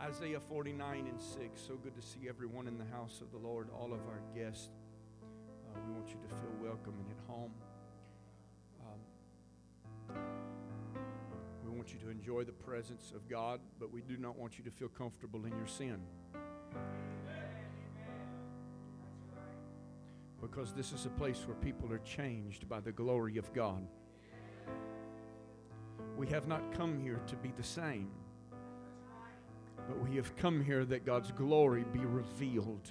Isaiah 49:6. So good to see everyone in the house of the Lord, all of our guests. We want you to feel welcome and at home. We want you to enjoy the presence of God, but we do not want you to feel comfortable in your sin. Because this is a place where people are changed by the glory of God. We have not come here to be the same, but we have come here that God's glory be revealed.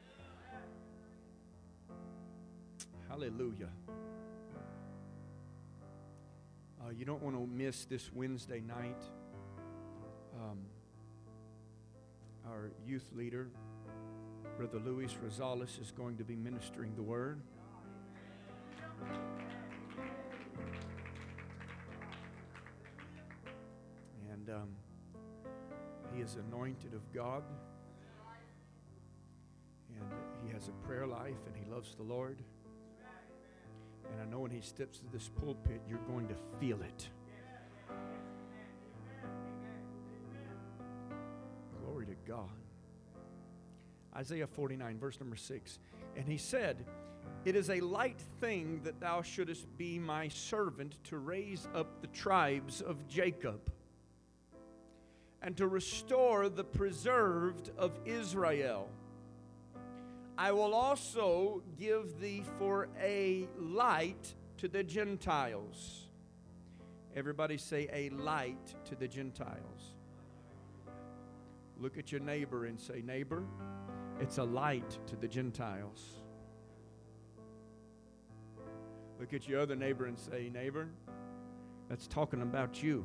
Hallelujah. You don't want to miss this Wednesday night. Our youth leader, Brother Luis Rosales, is going to be ministering the Word. And he is anointed of God. And he has a prayer life and he loves the Lord. And I know when he steps to this pulpit, you're going to feel it. Glory to God. Isaiah 49, verse number 6. And he said, "It is a light thing that thou shouldest be my servant to raise up the tribes of Jacob and to restore the preserved of Israel. I will also give thee for a light to the Gentiles." Everybody say, a light to the Gentiles. Look at your neighbor and say, neighbor, it's a light to the Gentiles. Look at your other neighbor and say, neighbor, that's talking about you.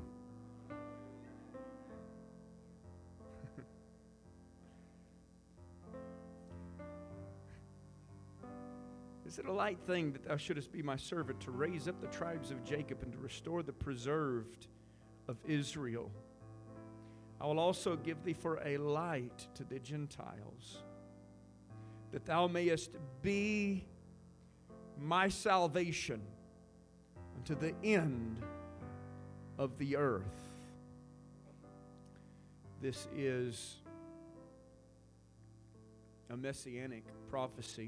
Is it a light thing that thou shouldest be my servant to raise up the tribes of Jacob and to restore the preserved of Israel? I will also give thee for a light to the Gentiles, that thou mayest be my salvation unto the end of the earth. This is a messianic prophecy.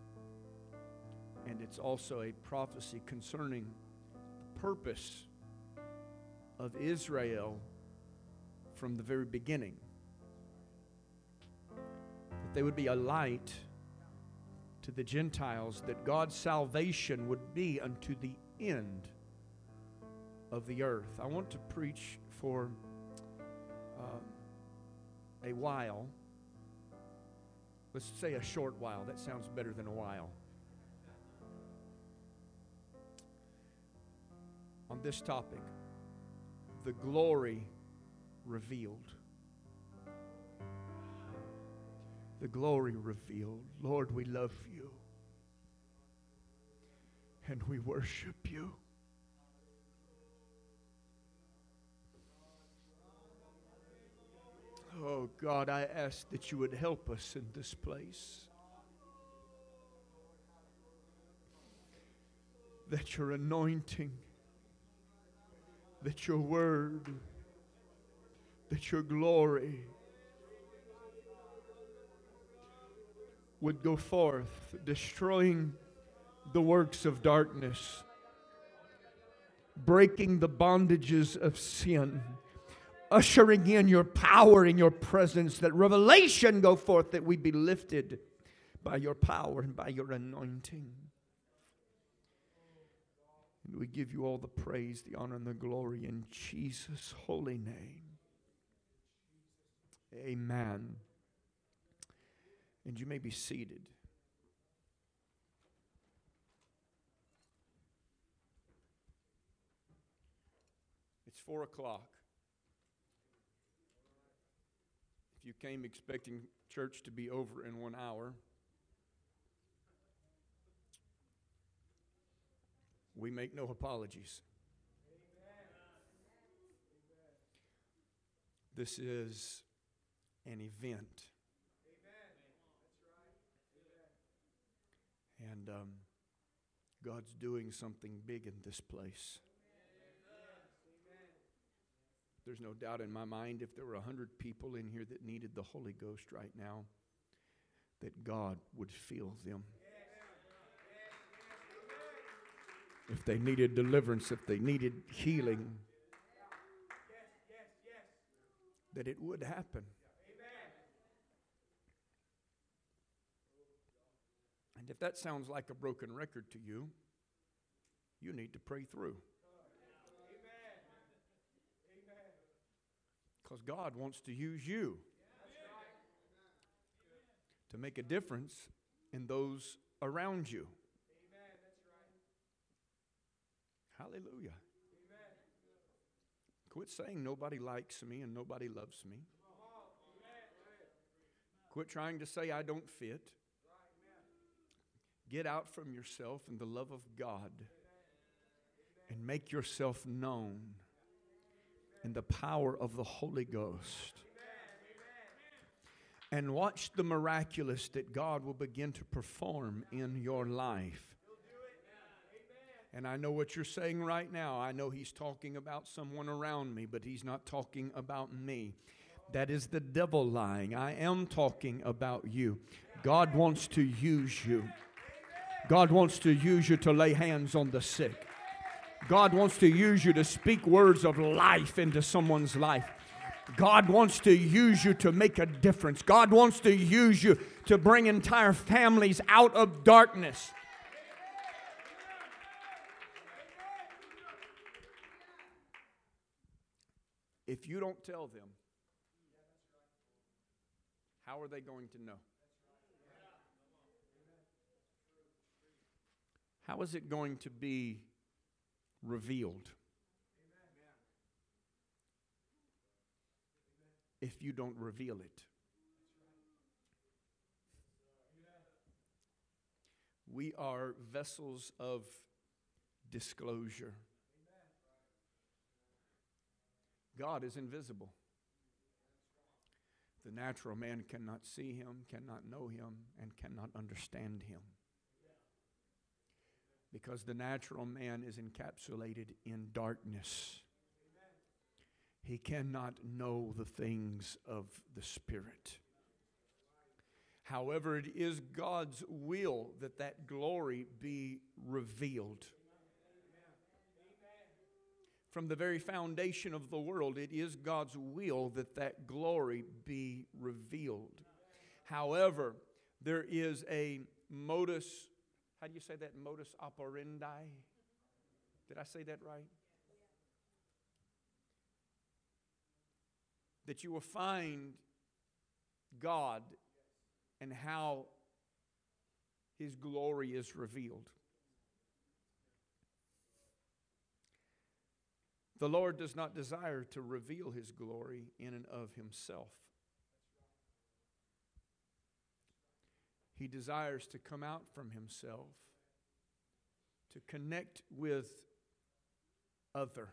And it's also a prophecy concerning the purpose of Israel from the very beginning. That they would be a light to the Gentiles, that God's salvation would be unto the end of the earth. I want to preach for a while. Let's say a short while. That sounds better than a while. On this topic, the glory revealed. The glory revealed. Lord, we love you. And we worship you. Oh God, I ask that you would help us in this place. That your anointing, that your word, that your glory would go forth, destroying the works of darkness, breaking the bondages of sin, ushering in your power and your presence, that revelation go forth, that we be lifted by your power and by your anointing. And we give you all the praise, the honor, and the glory in Jesus' holy name. Amen. And you may be seated. It's 4 o'clock. If you came expecting church to be over in 1 hour, we make no apologies. This is an event. And God's doing something big in this place. There's no doubt in my mind if there were 100 people in here that needed the Holy Ghost right now, that God would fill them. If they needed deliverance, if they needed healing, that it would happen. And if that sounds like a broken record to you, you need to pray through. Because God wants to use you to make a difference in those around you. Hallelujah. Quit saying nobody likes me and nobody loves me. Quit trying to say I don't fit. Get out from yourself in the love of God and make yourself known in the power of the Holy Ghost. And watch the miraculous that God will begin to perform in your life. And I know what you're saying right now. I know he's talking about someone around me, but he's not talking about me. That is the devil lying. I am talking about you. God wants to use you. God wants to use you to lay hands on the sick. God wants to use you to speak words of life into someone's life. God wants to use you to make a difference. God wants to use you to bring entire families out of darkness. If you don't tell them, how are they going to know? How is it going to be revealed if you don't reveal it? We are vessels of disclosure. God is invisible. The natural man cannot see him, cannot know him, and cannot understand him. Because the natural man is encapsulated in darkness. He cannot know the things of the Spirit. However, it is God's will that that glory be revealed. From the very foundation of the world, it is God's will that that glory be revealed. However, there is a modus, how do you say that? Modus operandi? Did I say that right? That you will find God and how His glory is revealed. The Lord does not desire to reveal His glory in and of Himself. He desires to come out from Himself, to connect with other,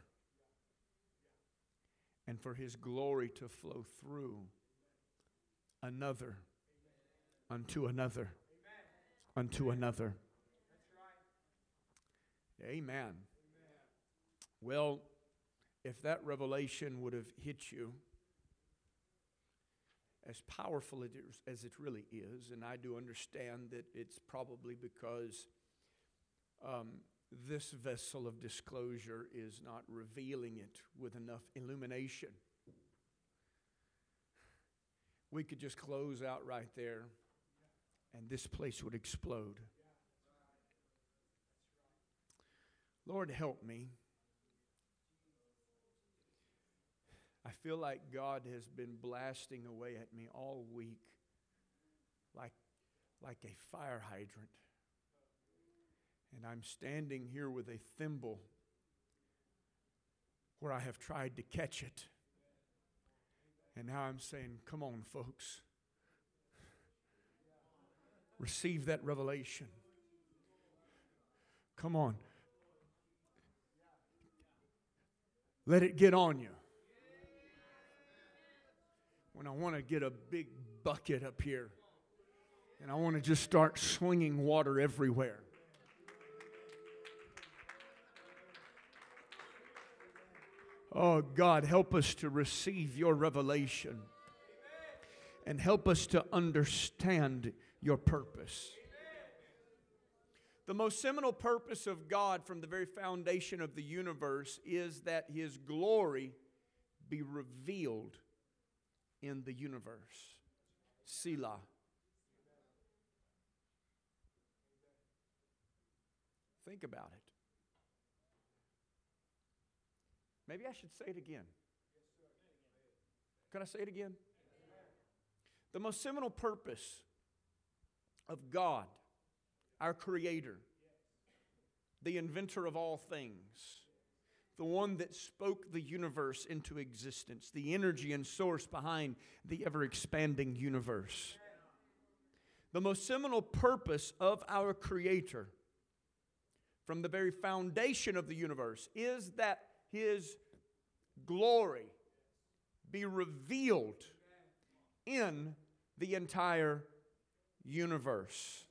and for His glory to flow through another, unto another, unto another. Amen. Well, if that revelation would have hit you, as powerful as it really is, and I do understand that it's probably because this vessel of disclosure is not revealing it with enough illumination. We could just close out right there, and this place would explode. Lord, help me. I feel like God has been blasting away at me all week like a fire hydrant. And I'm standing here with a thimble where I have tried to catch it. And now I'm saying, come on, folks. Receive that revelation. Come on. Let it get on you. When I want to get a big bucket up here and I want to just start swinging water everywhere. Oh God, help us to receive your revelation. And help us to understand your purpose. The most seminal purpose of God from the very foundation of the universe is that His glory be revealed in the universe. Selah. Think about it. Maybe I should say it again. Can I say it again? The most seminal purpose of God, our Creator, the inventor of all things, the one that spoke the universe into existence, the energy and source behind the ever-expanding universe. The most seminal purpose of our Creator from the very foundation of the universe is that His glory be revealed in the entire universe.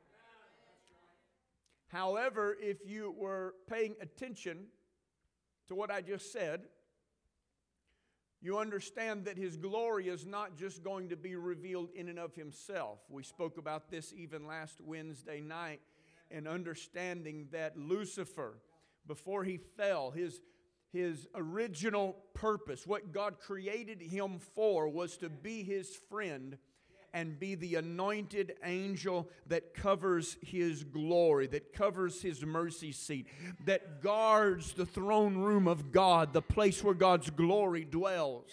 However, if you were paying attention to what I just said, you understand that His glory is not just going to be revealed in and of Himself. We spoke about this even last Wednesday night, and understanding that Lucifer, before he fell, his original purpose, what God created him for, was to be His friend and be the anointed angel that covers His glory, that covers His mercy seat, that guards the throne room of God, the place where God's glory dwells.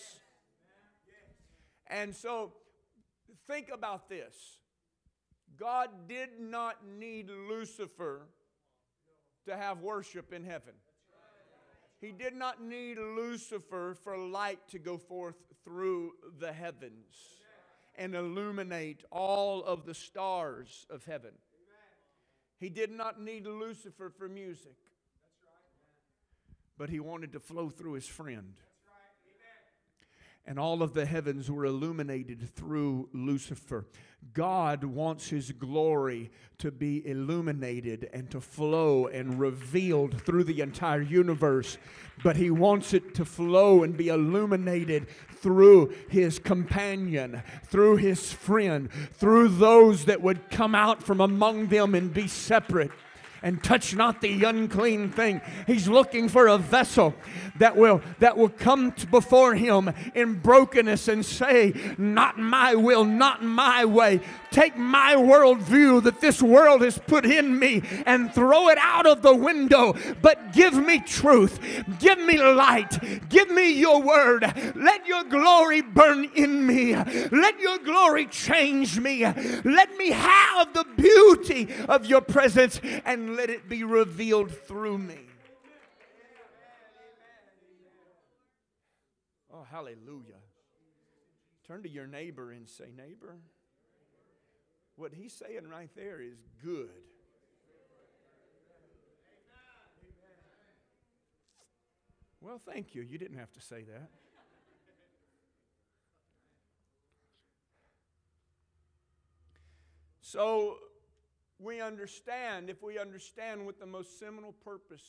And so, think about this. God did not need Lucifer to have worship in heaven. He did not need Lucifer for light to go forth through the heavens and illuminate all of the stars of heaven. He did not need Lucifer for music, but He wanted to flow through His friend. And all of the heavens were illuminated through Lucifer. God wants His glory to be illuminated and to flow and revealed through the entire universe. But He wants it to flow and be illuminated through His companion, through His friend, through those that would come out from among them and be separate. And touch not the unclean thing. He's looking for a vessel that will come before Him in brokenness and say, not my will, not my way. Take my worldview that this world has put in me and throw it out of the window. But give me truth. Give me light. Give me your word. Let your glory burn in me. Let your glory change me. Let me have the beauty of your presence, and let it be revealed through me. Oh, hallelujah. Turn to your neighbor and say, neighbor, what he's saying right there is good. Well, thank you. You didn't have to say that. So, we understand, if we understand what the most seminal purpose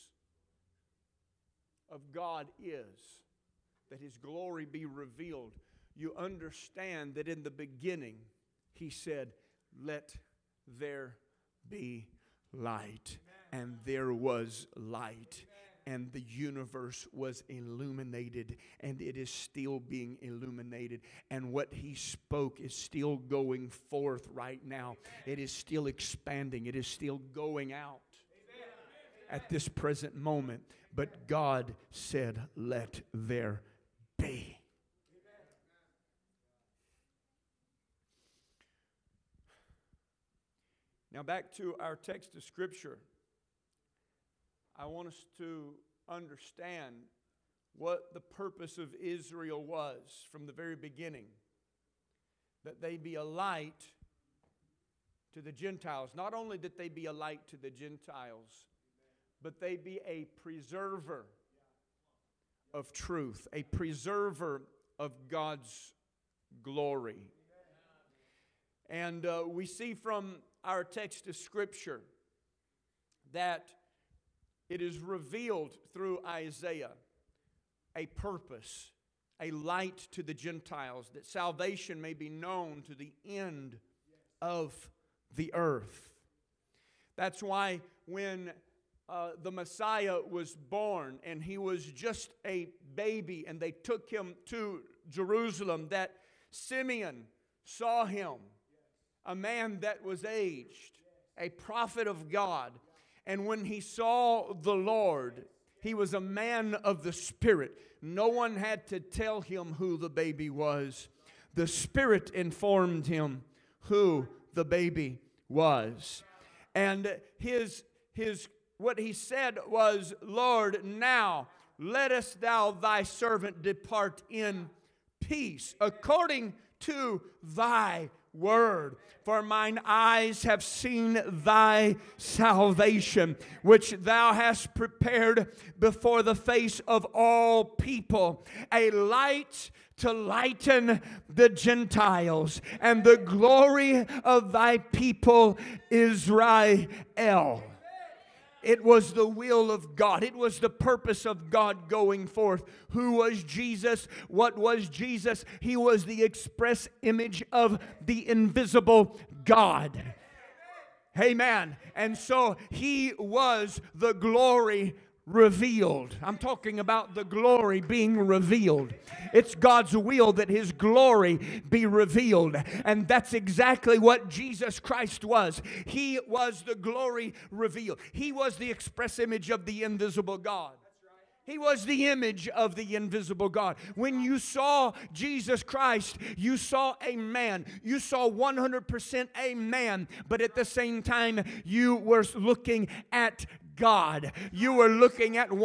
of God is, that His glory be revealed, you understand that in the beginning He said, let there be light. And there was light. And the universe was illuminated, and it is still being illuminated. And what He spoke is still going forth right now. It is still expanding. It is still going out at this present moment. But God said, let there be. Now back to our text of Scripture. I want us to understand what the purpose of Israel was from the very beginning. That they be a light to the Gentiles. Not only that they be a light to the Gentiles, but they be a preserver of truth, a preserver of God's glory. And we see from our text of Scripture that it is revealed through Isaiah a purpose, a light to the Gentiles, that salvation may be known to the end of the earth. That's why when the Messiah was born and he was just a baby and they took him to Jerusalem, that Simeon saw him, a man that was aged, a prophet of God. And when he saw the Lord, he was a man of the Spirit. No one had to tell him who the baby was. The Spirit informed him who the baby was. And what he said was, Lord, now lettest thou thy servant depart in peace, according to thy word. For mine eyes have seen thy salvation, which thou hast prepared before the face of all people, a light to lighten the Gentiles, and the glory of thy people Israel. It was the will of God. It was the purpose of God going forth. Who was Jesus? What was Jesus? He was the express image of the invisible God. Amen. And so He was the glory revealed. I'm talking about the glory being revealed. It's God's will that His glory be revealed. And that's exactly what Jesus Christ was. He was the glory revealed. He was the express image of the invisible God. He was the image of the invisible God. When you saw Jesus Christ, you saw a man. You saw 100% a man, but at the same time, you were looking at God. You were looking at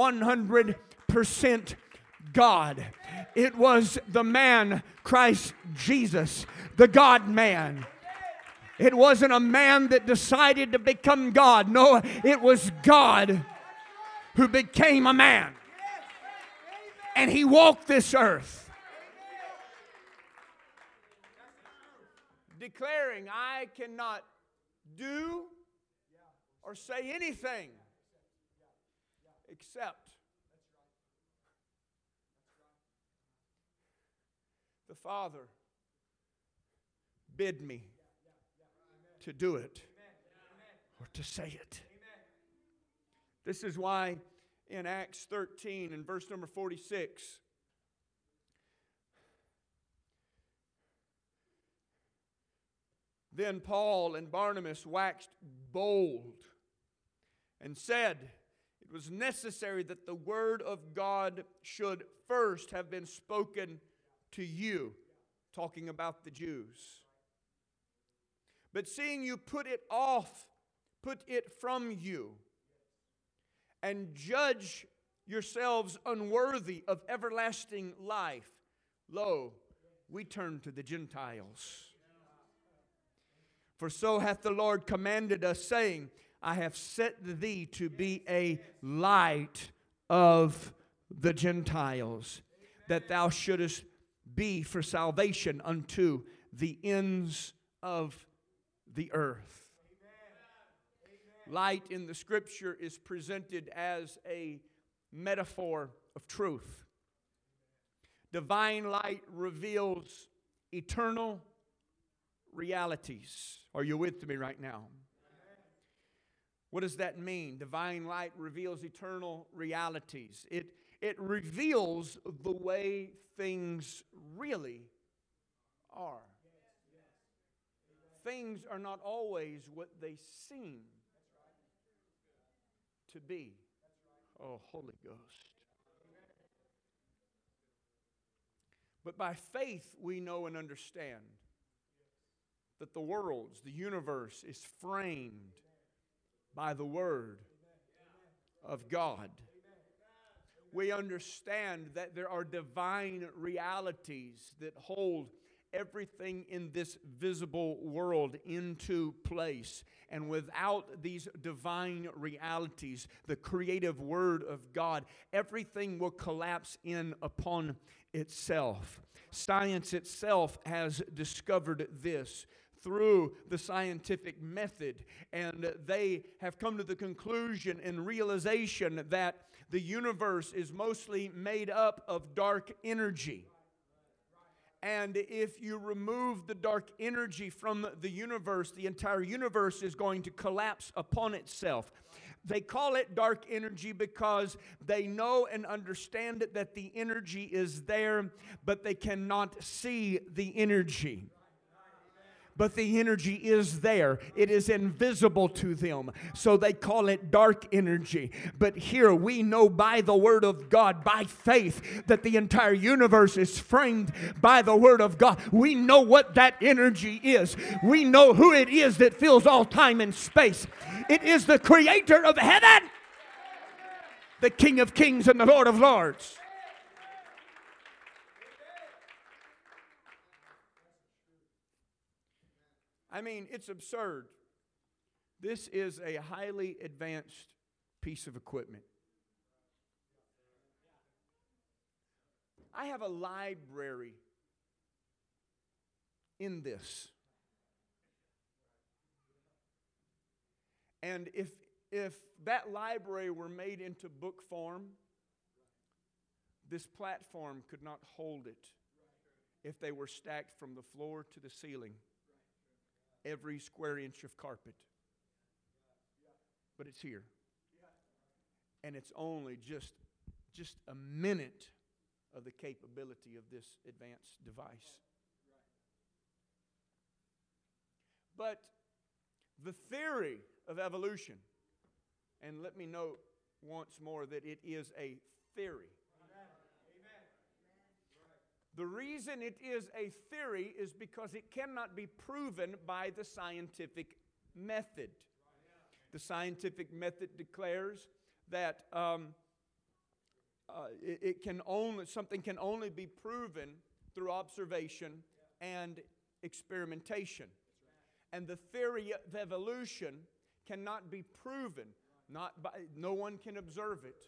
100% God. It was the man, Christ Jesus, the God-man. It wasn't a man that decided to become God. No, it was God who became a man. And He walked this earth, declaring, I cannot do or say anything except the Father bid me to do it or to say it. This is why in Acts 13 and verse number 46, then Paul and Barnabas waxed bold and said it was necessary that the word of God should first have been spoken to you, talking about the Jews. But seeing you put it from you, and judge yourselves unworthy of everlasting life, lo, we turn to the Gentiles. For so hath the Lord commanded us, saying, I have set thee to be a light of the Gentiles, that thou shouldest be for salvation unto the ends of the earth. Light in the Scripture is presented as a metaphor of truth. Divine light reveals eternal realities. Are you with me right now? What does that mean? Divine light reveals eternal realities. It reveals the way things really are. Things are not always what they seem to be. Oh, Holy Ghost. But by faith we know and understand that the worlds, the universe is framed by the Word of God. We understand that there are divine realities that hold everything in this visible world into place. And without these divine realities, the creative Word of God, everything will collapse in upon itself. Science itself has discovered this through the scientific method, and they have come to the conclusion and realization that the universe is mostly made up of dark energy. And if you remove the dark energy from the universe, the entire universe is going to collapse upon itself. They call it dark energy because they know and understand it, that the energy is there, but they cannot see the energy. But the energy is there. It is invisible to them. So they call it dark energy. But here we know by the Word of God, by faith, that the entire universe is framed by the Word of God. We know what that energy is. We know who it is that fills all time and space. It is the Creator of heaven, the King of kings and the Lord of lords. I mean, it's absurd. This is a highly advanced piece of equipment. I have a library in this. And if that library were made into book form, this platform could not hold it if they were stacked from the floor to the ceiling. Every square inch of carpet. But it's here. And it's only just a minute of the capability of this advanced device. But the theory of evolution, and let me note once more that it is a theory. The reason it is a theory is because it cannot be proven by the scientific method. The scientific method declares that something can only be proven through observation and experimentation. And the theory of evolution cannot be proven. No one can observe it.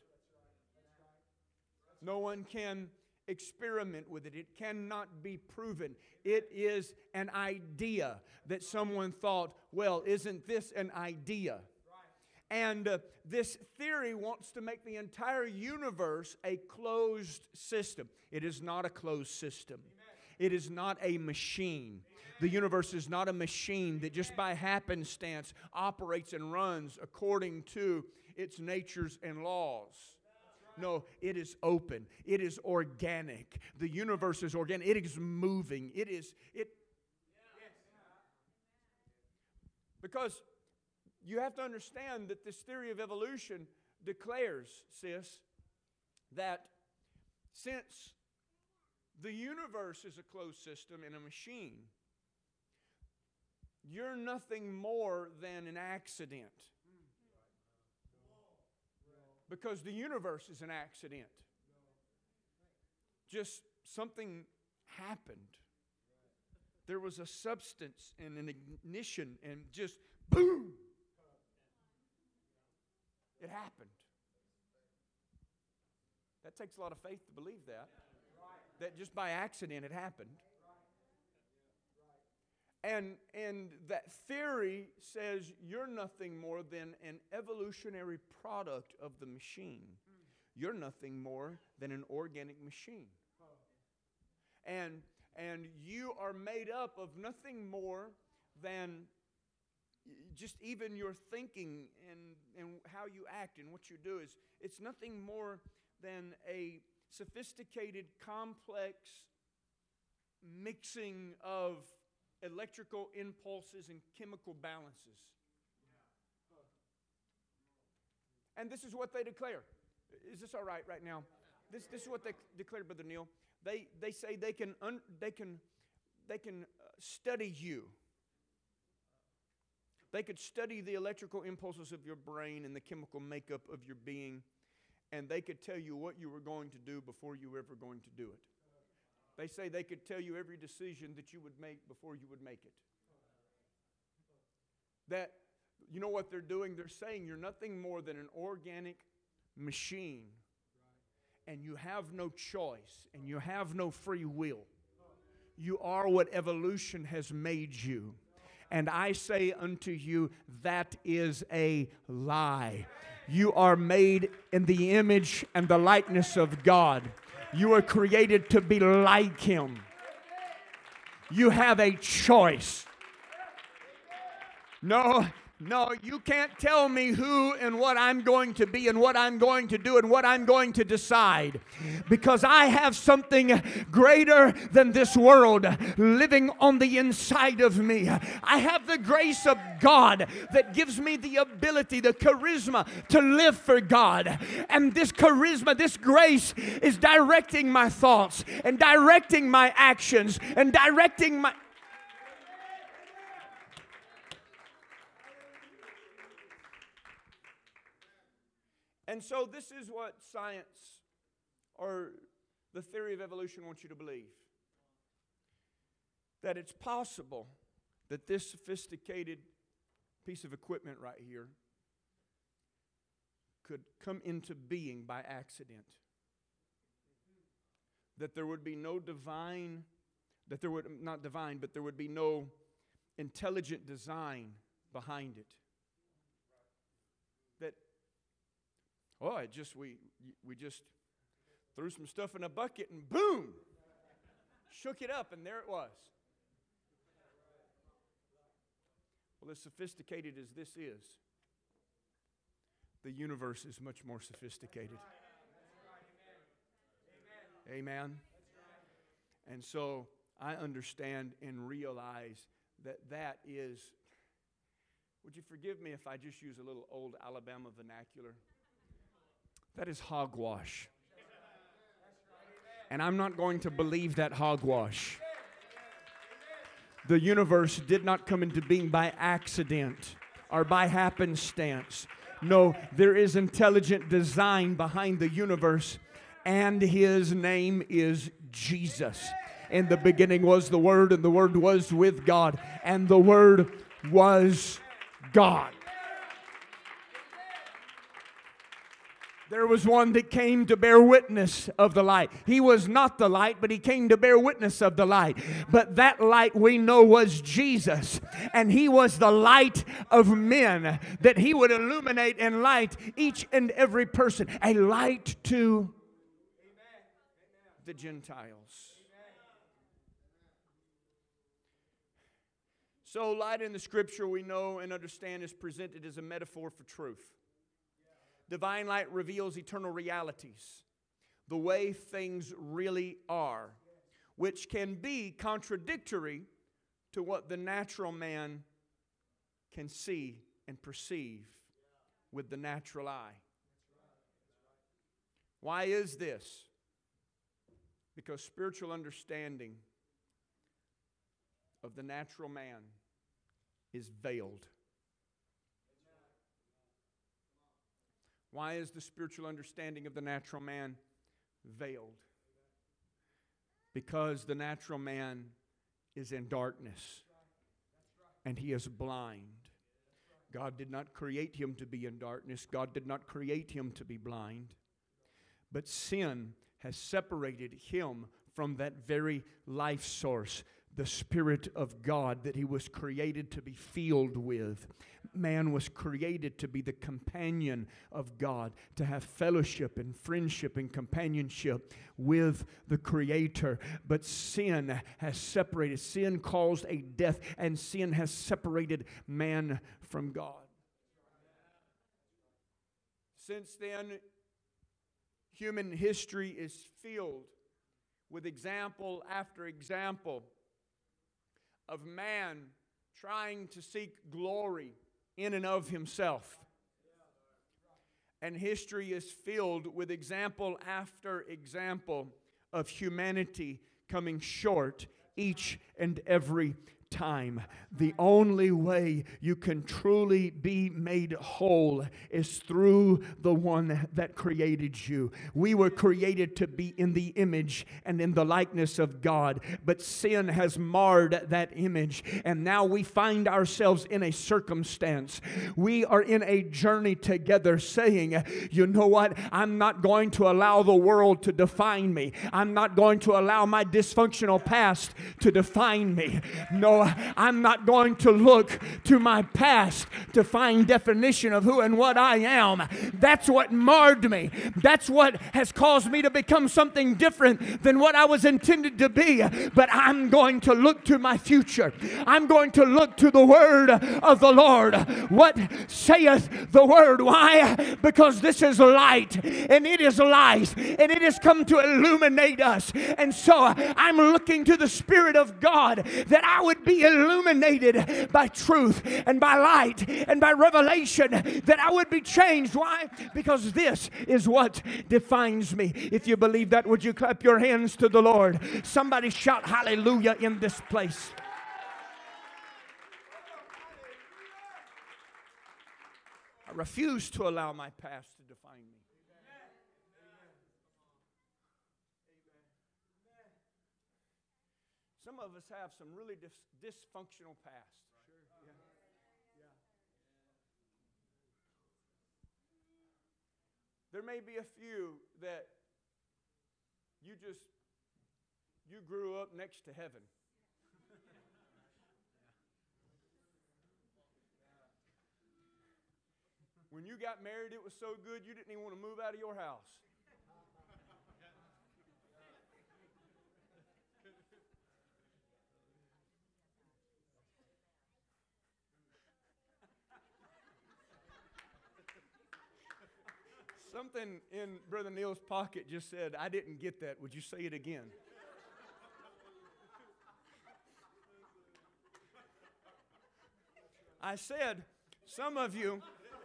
No one can experiment with it. It cannot be proven. It is an idea that someone thought, well, isn't this an idea? And this theory wants to make the entire universe a closed system. It is not a closed system. It is not a machine. The universe is not a machine that just by happenstance operates and runs according to its natures and laws. No, it is open. It is organic. The universe is organic. It is moving. Because you have to understand that this theory of evolution declares, sis, that since the universe is a closed system and a machine, you're nothing more than an accident. Because the universe is an accident. Just something happened. There was a substance and an ignition and just boom! It happened. That takes a lot of faith to believe that. That just by accident it happened. And that theory says you're nothing more than an evolutionary product of the machine. You're nothing more than an organic machine. And you are made up of nothing more than just even your thinking and how you act and what you do. It's nothing more than a sophisticated, complex mixing of electrical impulses and chemical balances. And this is what they declare. Is this all right now? This is what they declare, Brother Neil. They say they can study you. They could study the electrical impulses of your brain and the chemical makeup of your being, and they could tell you what you were going to do before you were ever going to do it. They say they could tell you every decision that you would make before you would make it. That, you know what they're doing? They're saying you're nothing more than an organic machine. And you have no choice. And you have no free will. You are what evolution has made you. And I say unto you, that is a lie. You are made in the image and the likeness of God. You are created to be like Him. You have a choice. No, you can't tell me who and what I'm going to be and what I'm going to do and what I'm going to decide. Because I have something greater than this world living on the inside of me. I have the grace of God that gives me the ability, the charisma to live for God. And this charisma, this grace is directing my thoughts and directing my actions and directing my... And so this is what science or the theory of evolution wants you to believe. That it's possible that this sophisticated piece of equipment right here could come into being by accident. That there would be no divine, that there would, not divine, but there would be no intelligent design behind it. That we just threw some stuff in a bucket and boom, shook it up and there it was. Well, as sophisticated as this is, the universe is much more sophisticated. Amen. And so I understand and realize that is, would you forgive me if I just use a little old Alabama vernacular? That is hogwash. And I'm not going to believe that hogwash. The universe did not come into being by accident or by happenstance. No, there is intelligent design behind the universe, and His name is Jesus. In the beginning was the Word, and the Word was with God, and the Word was God. There was one that came to bear witness of the light. He was not the light, but He came to bear witness of the light. But that light we know was Jesus. And He was the light of men, that He would illuminate and light each and every person. A light to the Gentiles. So light in the Scripture we know and understand is presented as a metaphor for truth. Divine light reveals eternal realities, the way things really are, which can be contradictory to what the natural man can see and perceive with the natural eye. Why is this? Because spiritual understanding of the natural man is veiled. Why is the spiritual understanding of the natural man veiled? Because the natural man is in darkness and he is blind. God did not create him to be in darkness. God did not create him to be blind. But sin has separated him from that very life source, the Spirit of God that he was created to be filled with. Man was created to be the companion of God, to have fellowship and friendship and companionship with the Creator. But sin has separated. Sin caused a death, and sin has separated man from God. Since then, human history is filled with example after example of man trying to seek glory in and of himself. And history is filled with example after example of humanity coming short each and every time. The only way you can truly be made whole is through the one that created you. We were created to be in the image and in the likeness of God, but sin has marred that image, and now we find ourselves in a circumstance. We are in a journey together saying, you know what? I'm not going to allow the world to define me. I'm not going to allow my dysfunctional past to define me. No, so I'm not going to look to my past to find definition of who and what I am. That's what marred me. That's what has caused me to become something different than what I was intended to be. But I'm going to look to my future. I'm going to look to the word of the Lord. What saith the word? Why? Because this is light, and it is light, and it has come to illuminate us. And so I'm looking to the Spirit of God that I would be illuminated by truth and by light and by revelation, that I would be changed. Why? Because this is what defines me. If you believe that, would you clap your hands to the Lord? Somebody shout hallelujah in this place. I refuse to allow my past to define me. Some of us have some really dysfunctional past. There may be a few that you grew up next to heaven. When you got married, it was so good you didn't even want to move out of your house. Something in Brother Neil's pocket just said, I didn't get that. Would you say it again? I said, some of you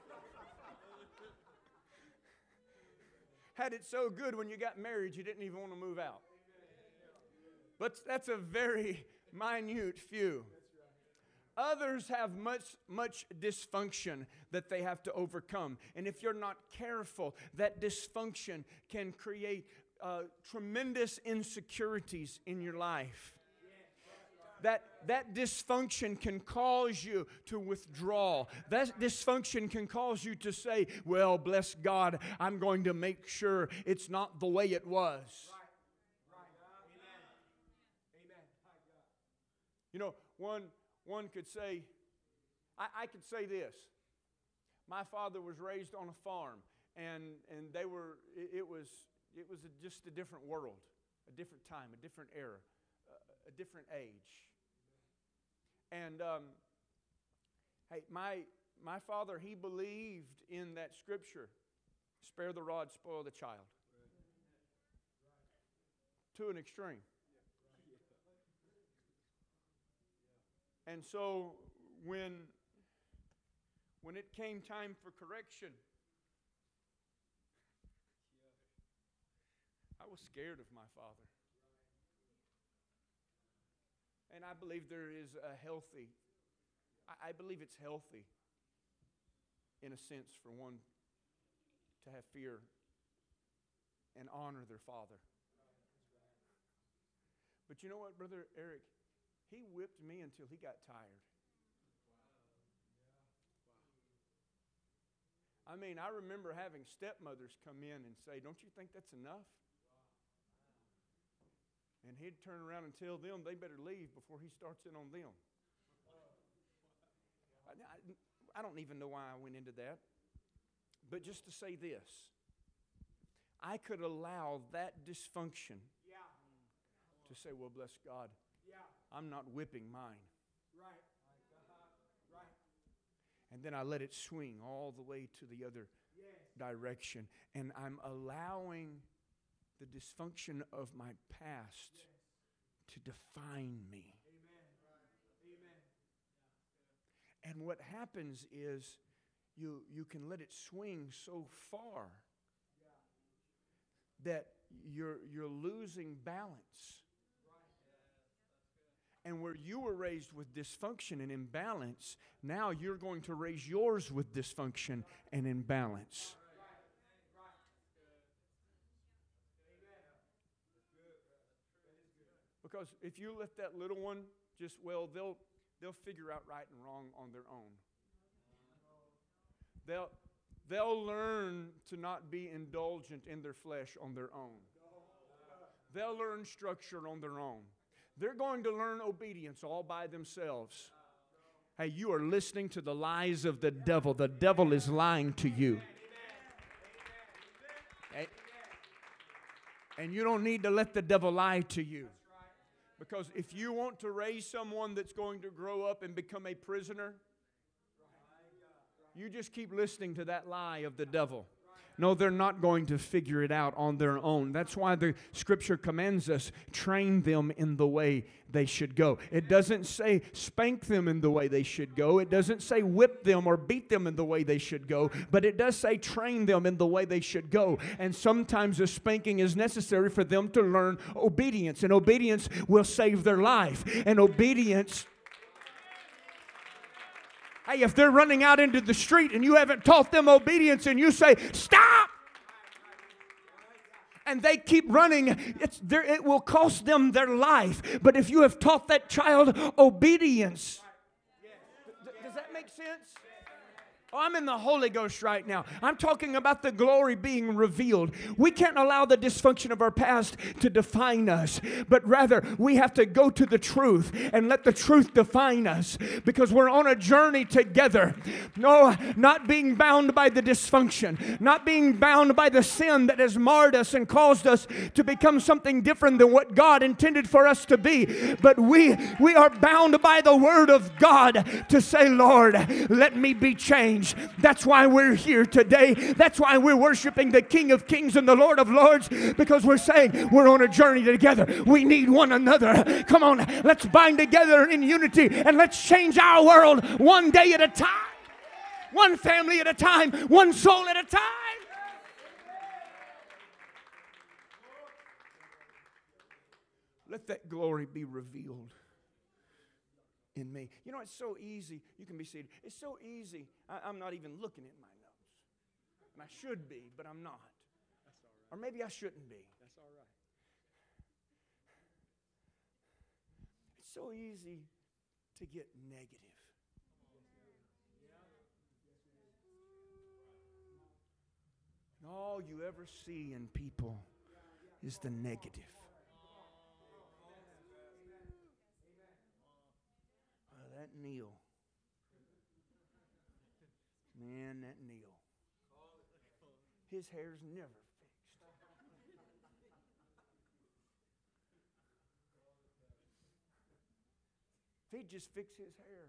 had it so good when you got married you didn't even want to move out. But that's a very minute few. Others have much dysfunction that they have to overcome. And if you're not careful, that dysfunction can create tremendous insecurities in your life. That dysfunction can cause you to withdraw. That dysfunction can cause you to say, well, bless God, I'm going to make sure it's not the way it was. You know, one could say, I could say this. My father was raised on a farm, and it was just a different world, a different time, a different era, a different age. And hey, my father, he believed in that scripture, spare the rod, spoil the child, to an extreme. And so when it came time for correction, I was scared of my father. And I believe there is I believe it's healthy in a sense for one to have fear and honor their father. But you know what, Brother Eric? He whipped me until he got tired. I mean, I remember having stepmothers come in and say, don't you think that's enough? And he'd turn around and tell them they better leave before he starts in on them. I don't even know why I went into that. But just to say this, I could allow that dysfunction to say, well, bless God, I'm not whipping mine. And then I let it swing all the way to the other direction. And I'm allowing the dysfunction of my past to define me. And what happens is you can let it swing so far that you're losing balance. And where you were raised with dysfunction and imbalance, now you're going to raise yours with dysfunction and imbalance. Because if you let that little one they'll figure out right and wrong on their own. They'll learn to not be indulgent in their flesh on their own. They'll learn structure on their own. They're going to learn obedience all by themselves. Hey, you are listening to the lies of the devil. The devil is lying to you. And you don't need to let the devil lie to you. Because if you want to raise someone that's going to grow up and become a prisoner, you just keep listening to that lie of the devil. No, they're not going to figure it out on their own. That's why the Scripture commands us, train them in the way they should go. It doesn't say spank them in the way they should go. It doesn't say whip them or beat them in the way they should go. But it does say train them in the way they should go. And sometimes a spanking is necessary for them to learn obedience. And obedience will save their life. And obedience... Hey, if they're running out into the street and you haven't taught them obedience and you say, stop! And they keep running, it will cost them their life. But if you have taught that child obedience, does that make sense? Oh, I'm in the Holy Ghost right now. I'm talking about the glory being revealed. We can't allow the dysfunction of our past to define us, but rather we have to go to the truth and let the truth define us, because we're on a journey together. No, not being bound by the dysfunction, not being bound by the sin that has marred us and caused us to become something different than what God intended for us to be, but we are bound by the Word of God to say, Lord, let me be changed. That's why we're here today. That's why we're worshiping the King of Kings and the Lord of Lords, because we're saying we're on a journey together. We need one another. Come on, let's bind together in unity and let's change our world one day at a time, one family at a time, one soul at a time. Let that glory be revealed in me. You know, it's so easy. You can be seated. It's so easy. I'm not even looking at my notes. And I should be, but I'm not. That's all right. Or maybe I shouldn't be. That's all right. It's so easy to get negative. And all you ever see in people is the negative. That Neil. Man, that Neil. His hair's never fixed. If he'd just fix his hair.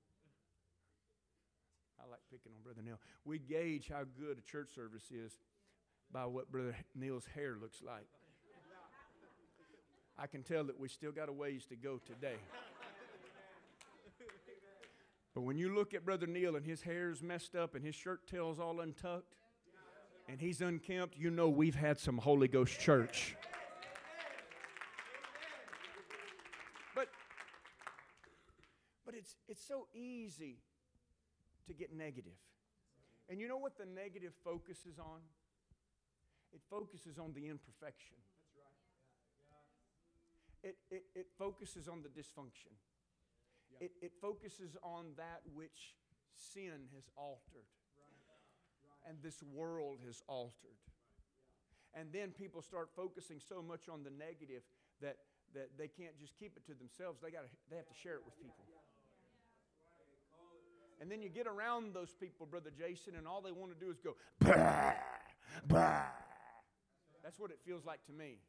I like picking on Brother Neil. We gauge how good a church service is by what Brother Neil's hair looks like. I can tell that we still got a ways to go today. But when you look at Brother Neil and his hair's messed up and his shirt tail's all untucked and he's unkempt, you know we've had some Holy Ghost church. But it's so easy to get negative. And you know what the negative focuses on? It focuses on the imperfection. It focuses on the dysfunction. It focuses on that which sin has altered. And this world has altered. And then people start focusing so much on the negative that they can't just keep it to themselves. They have to share it with people. And then you get around those people, Brother Jason, and all they want to do is go, bah, bah. That's what it feels like to me.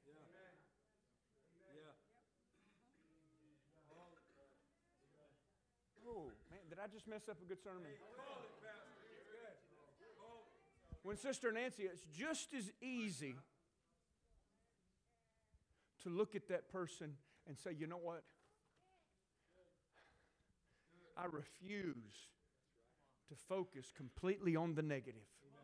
Oh, man, did I just mess up a good sermon? When Sister Nancy, it's just as easy to look at that person and say, you know what? I refuse to focus completely on the negative.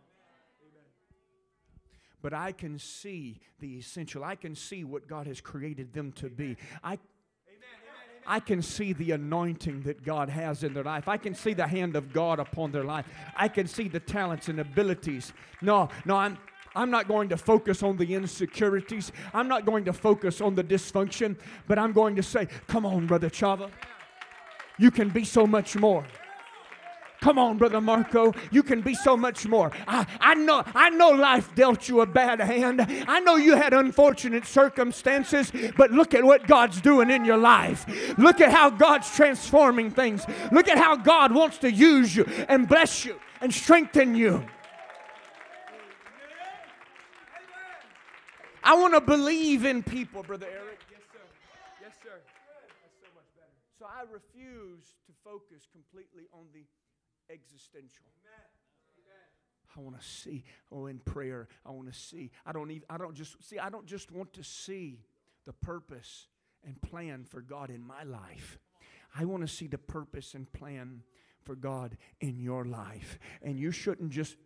But I can see the essential. I can see what God has created them to be. I can see the anointing that God has in their life. I can see the hand of God upon their life. I can see the talents and abilities. No, I'm not going to focus on the insecurities. I'm not going to focus on the dysfunction. But I'm going to say, come on, Brother Chava. You can be so much more. Come on, Brother Marco. You can be so much more. I know life dealt you a bad hand. I know you had unfortunate circumstances, but look at what God's doing in your life. Look at how God's transforming things. Look at how God wants to use you and bless you and strengthen you. I want to believe in people, Brother Eric. Yes, sir. Yes, sir. That's so much better. So I refuse to focus completely on the existential. I want to see. Oh, in prayer, I want to see. I don't just want to see the purpose and plan for God in my life. I want to see the purpose and plan for God in your life. And you shouldn't just...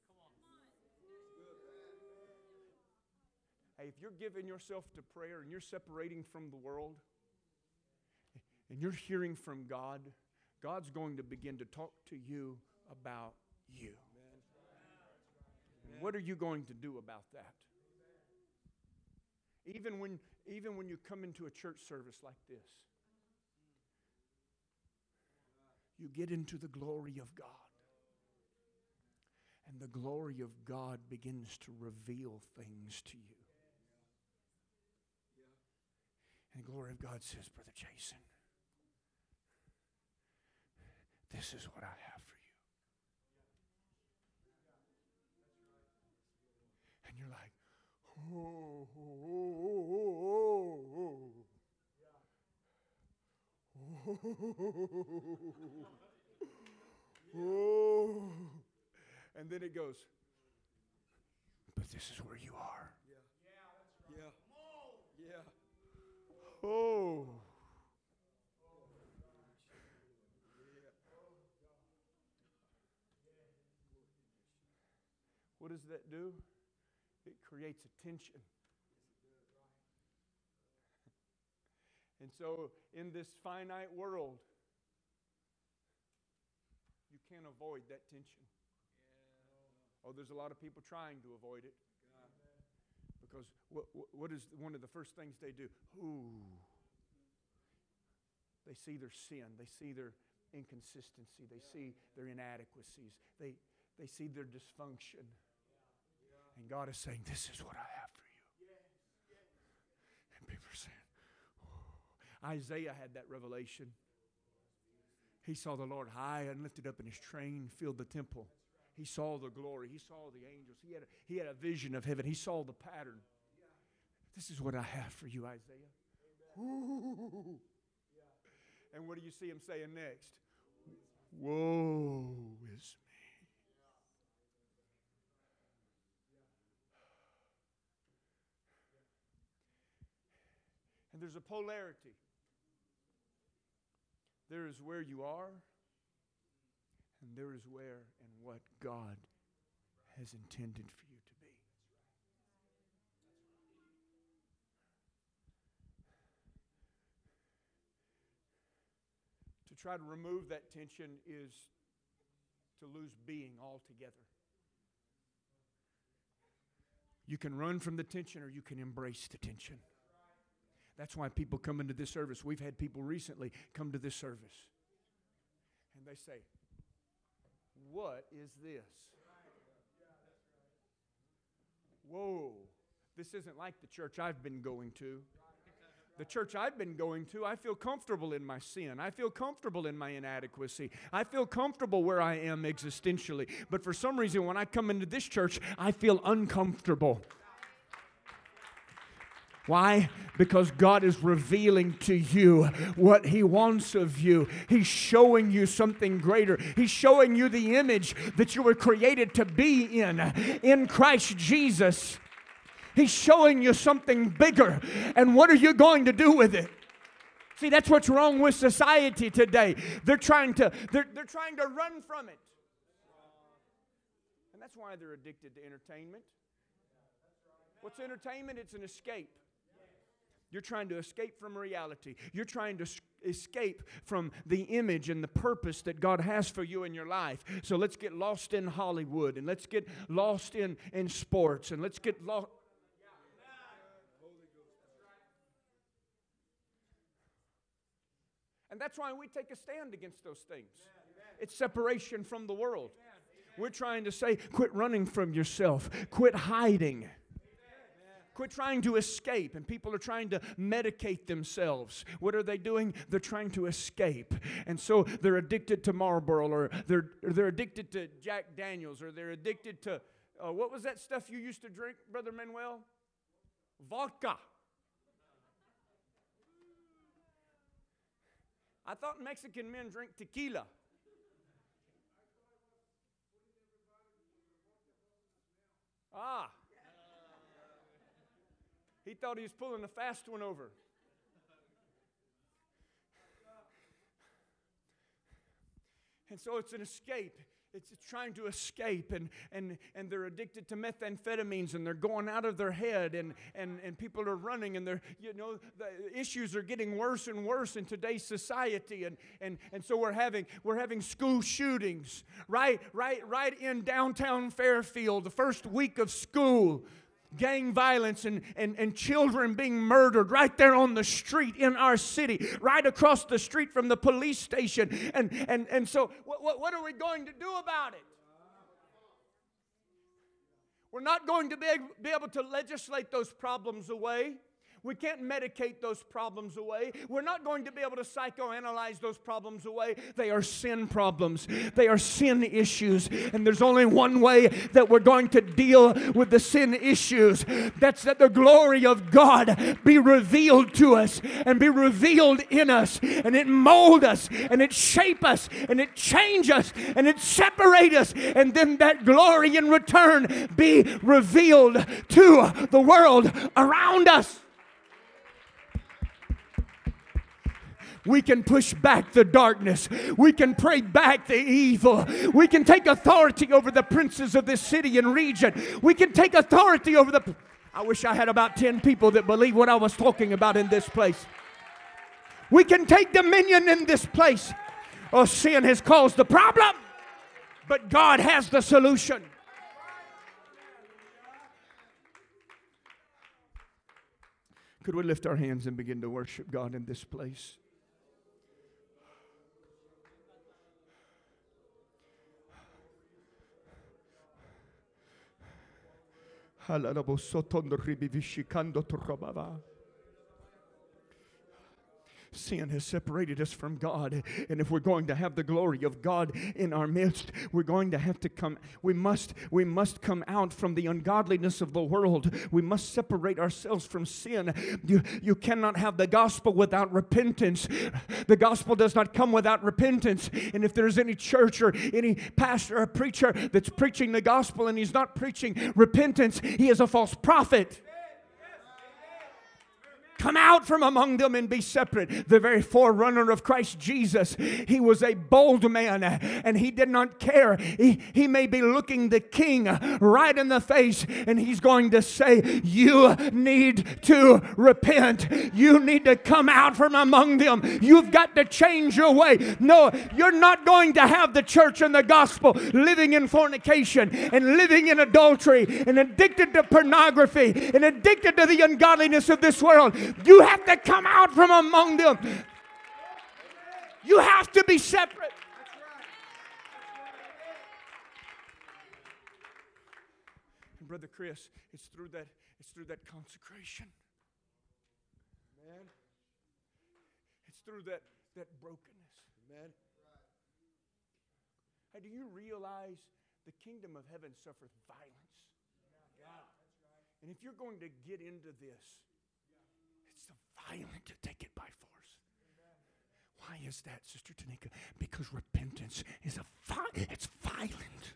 Hey, if you're giving yourself to prayer and you're separating from the world and you're hearing from God, God's going to begin to talk to you about you. And what are you going to do about that? Even when you come into a church service like this, you get into the glory of God. And the glory of God begins to reveal things to you. And the glory of God says, Brother Jason, this is what I have for you. And you're like, oh, oh. And then it goes, but this is where you are. Yeah. Oh. What does that do? It creates a tension. And so in this finite world, you can't avoid that tension. Oh, there's a lot of people trying to avoid it. Because what is one of the first things they do? Ooh. They see their sin. They see their inconsistency. They see their inadequacies. They see their dysfunction. And God is saying, this is what I have for you. And people are saying, oh. Isaiah had that revelation. He saw the Lord high and lifted up, and His train filled the temple. He saw the glory. He saw the angels. He had a vision of heaven. He saw the pattern. This is what I have for you, Isaiah. Ooh. And what do you see him saying next? Woe is me. And there's a polarity. There is where you are, and there is where and what God has intended for you to be. To try to remove that tension is to lose being altogether. You can run from the tension or you can embrace the tension. That's why people come into this service. We've had people recently come to this service. And they say, what is this? Whoa, this isn't like the church I've been going to. The church I've been going to, I feel comfortable in my sin. I feel comfortable in my inadequacy. I feel comfortable where I am existentially. But for some reason, when I come into this church, I feel uncomfortable. Why? Because God is revealing to you what He wants of you. He's showing you something greater. He's showing you the image that you were created to be in Christ Jesus. He's showing you something bigger. And what are you going to do with it? See, that's what's wrong with society today. They're trying to run from it. And that's why they're addicted to entertainment. What's entertainment? It's an escape. You're trying to escape from reality. You're trying to escape from the image and the purpose that God has for you in your life. So let's get lost in Hollywood, and let's get lost in sports, and let's get lost. And that's why we take a stand against those things. It's separation from the world. We're trying to say, quit running from yourself. Quit hiding. Quit trying to escape. And people are trying to medicate themselves. What are they doing? They're trying to escape. And so they're addicted to Marlboro, or they're addicted to Jack Daniels, or they're addicted to, what was that stuff you used to drink, Brother Manuel? Vodka. I thought Mexican men drink tequila. Ah. He thought he was pulling a fast one over. And so it's an escape. It's trying to escape, and they're addicted to methamphetamines, and they're going out of their head, and people are running, and the issues are getting worse and worse in today's society, and so we're having school shootings right in downtown Fairfield, the first week of school. Gang violence and children being murdered right there on the street in our city, right across the street from the police station. And so what are we going to do about it? We're not going to be able to legislate those problems away. We can't medicate those problems away. We're not going to be able to psychoanalyze those problems away. They are sin problems. They are sin issues. And there's only one way that we're going to deal with the sin issues. That's that the glory of God be revealed to us and be revealed in us. And it mold us and it shape us and it change us and it separate us. And then that glory in return be revealed to the world around us. We can push back the darkness. We can pray back the evil. We can take authority over the princes of this city and region. We can take authority over the... I wish I had about 10 people that believe what I was talking about in this place. We can take dominion in this place. Oh, sin has caused the problem, but God has the solution. Could we lift our hands and begin to worship God in this place? Sin has separated us from God, and if we're going to have the glory of God in our midst, we're going to have to come. We must come out from the ungodliness of the world. We must separate ourselves from sin. You cannot have the gospel without repentance. The gospel does not come without repentance. And if there's any church or any pastor or preacher that's preaching the gospel and he's not preaching repentance, he is a false prophet. Come out from among them and be separate. The very forerunner of Christ Jesus, he was a bold man and he did not care. He may be looking the king right in the face and he's going to say, you need to repent. You need to come out from among them. You've got to change your way. No, you're not going to have the church and the gospel living in fornication and living in adultery and addicted to pornography and addicted to the ungodliness of this world. You have to come out from among them. You have to be separate. And Brother Chris, it's through that consecration. Amen. It's through that brokenness. Amen. Hey, do you realize the kingdom of heaven suffereth violence? And if you're going to get into this, it's the violent to take it by force. Why is that, Sister Tanika? Because repentance is it's violent.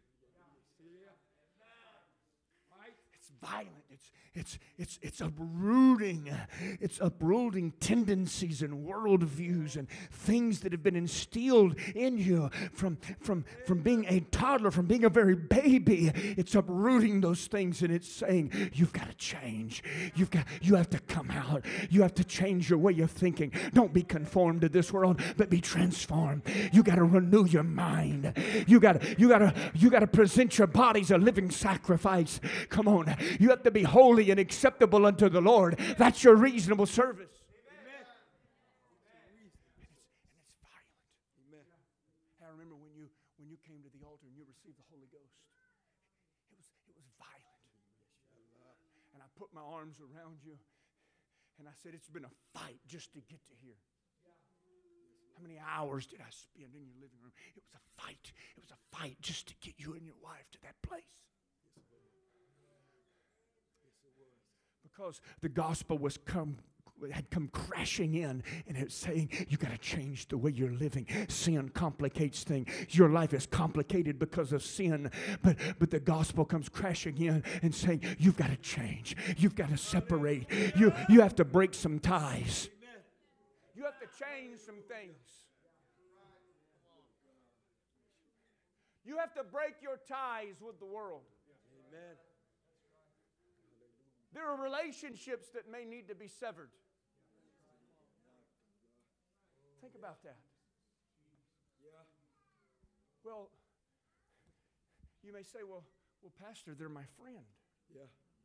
It's violent. It's uprooting. It's uprooting tendencies and worldviews and things that have been instilled in you from being a toddler, from being a very baby. It's uprooting those things and it's saying, you've got to change. You have to come out. You have to change your way of thinking. Don't be conformed to this world, but be transformed. You got to renew your mind. You got to present your bodies a living sacrifice. Come on. You have to be holy and acceptable unto the Lord. That's your reasonable service. Amen. And it's violent. Amen. I remember when you came to the altar and you received the Holy Ghost. It was violent. And I put my arms around you and I said, it's been a fight just to get to here. How many hours did I spend in your living room? It was a fight. It was a fight just to get you and your wife to that place. Because the gospel had come crashing in, and it's saying, you got to change the way you're living. Sin complicates things. Your life is complicated because of sin, but the gospel comes crashing in and saying, you've got to change. You've got to separate. You have to break some ties. You have to change some things. You have to break your ties with the world. Amen. There are relationships that may need to be severed. Think about that. Well, you may say, well, Pastor, they're my friend. Yeah.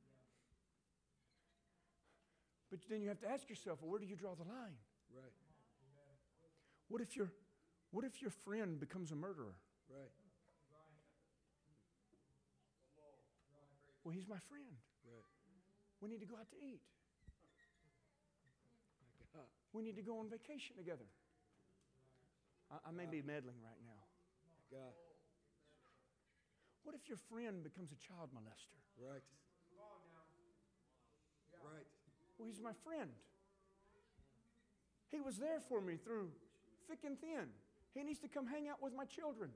But then you have to ask yourself, well, where do you draw the line? Right. What if your friend becomes a murderer? Right. Well, he's my friend. Right. We need to go out to eat. We need to go on vacation together. I may be meddling right now. God. What if your friend becomes a child molester? Right. Right. Well, he's my friend. He was there for me through thick and thin. He needs to come hang out with my children.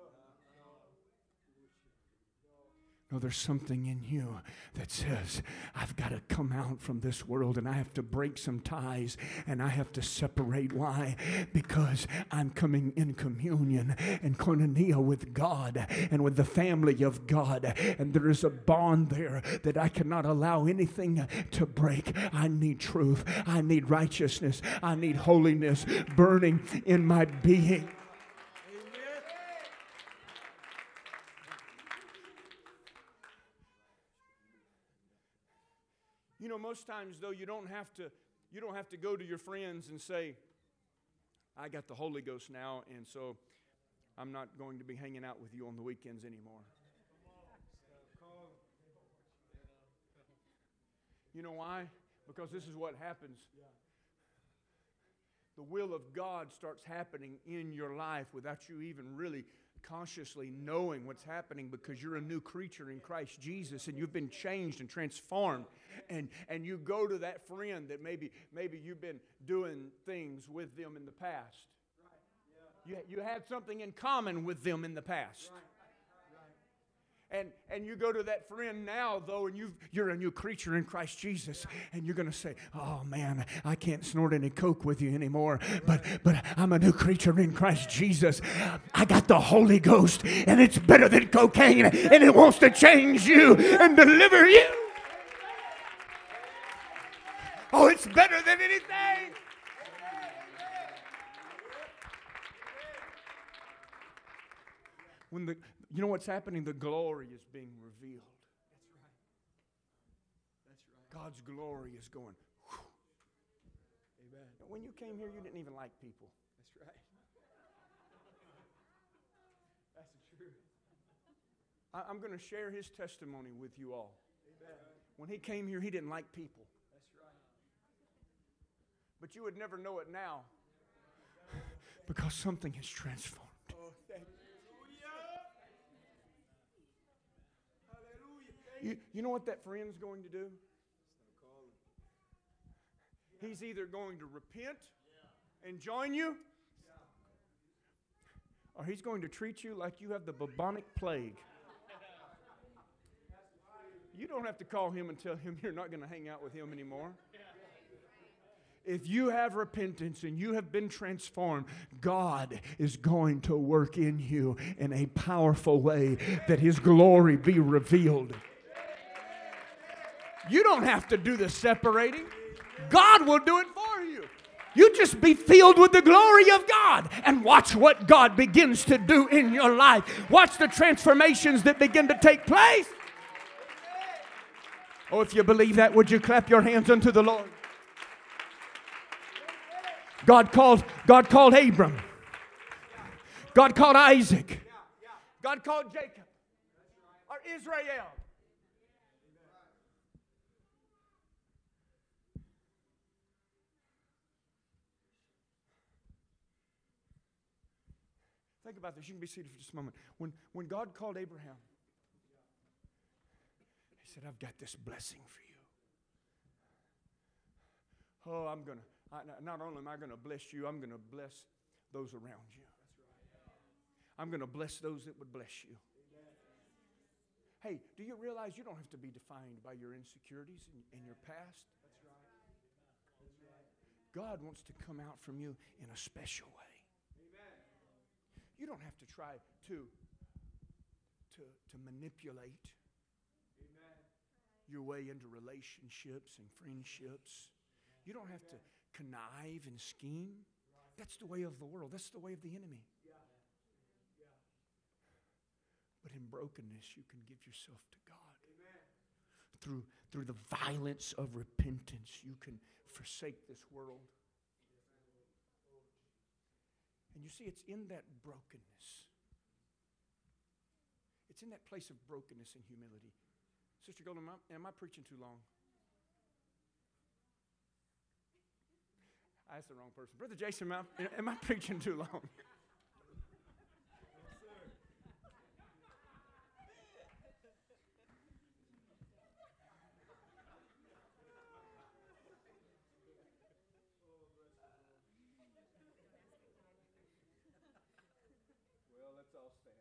No, there's something in you that says, I've got to come out from this world and I have to break some ties and I have to separate. Why? Because I'm coming in communion and koinonia with God and with the family of God. And there is a bond there that I cannot allow anything to break. I need truth. I need righteousness. I need holiness burning in my being. You know, most times, though, you don't have to go to your friends and say, I got the Holy Ghost now, and so I'm not going to be hanging out with you on the weekends anymore. You know why? Because this is what happens. The will of God starts happening in your life without you even really consciously knowing what's happening, because you're a new creature in Christ Jesus and you've been changed and transformed, and you go to that friend that maybe you've been doing things with them in the past. You had something in common with them in the past. And you go to that friend now, though, and you're a new creature in Christ Jesus, and you're going to say, oh, man, I can't snort any coke with you anymore, but I'm a new creature in Christ Jesus. I got the Holy Ghost, and it's better than cocaine, and it wants to change you and deliver you. Oh, it's better than anything. You know what's happening? The glory is being revealed. That's right. God's glory is going. Whew. Amen. When you came here, you didn't even like people. That's right. That's the truth. I'm going to share his testimony with you all. Amen. When he came here, he didn't like people. That's right. But you would never know it now, because something has transformed. Oh, thank you. You know what that friend's going to do? He's either going to repent and join you, or he's going to treat you like you have the bubonic plague. You don't have to call him and tell him you're not going to hang out with him anymore. If you have repentance and you have been transformed, God is going to work in you in a powerful way that his glory be revealed. You don't have to do the separating. God will do it for you. You just be filled with the glory of God and watch what God begins to do in your life. Watch the transformations that begin to take place. Oh, if you believe that, would you clap your hands unto the Lord? God called Abram. God called Isaac. God called Jacob. Or Israel. Think about this. You can be seated for just a moment. When God called Abraham, He said, I've got this blessing for you. Oh, not only am I going to bless you, I'm going to bless those around you. I'm going to bless those that would bless you. Hey, do you realize you don't have to be defined by your insecurities and your past? God wants to come out from you in a special way. You don't have to try to manipulate your way into relationships and friendships. You don't have to connive and scheme. That's the way of the world. That's the way of the enemy. But in brokenness, you can give yourself to God. Through the violence of repentance, you can forsake this world. And you see, it's in that brokenness. It's in that place of brokenness and humility. Sister Golden, am I preaching too long? I asked the wrong person. Brother Jason, am I preaching too long? Well, let's all stand.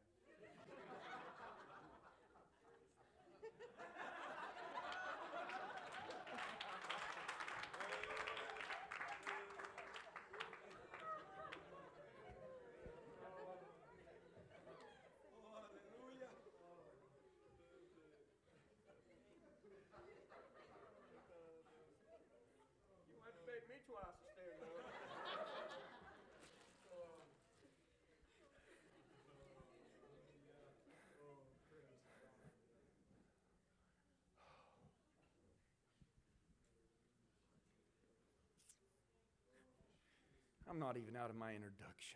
Me twice to stand, Lord. I'm not even out of my introduction.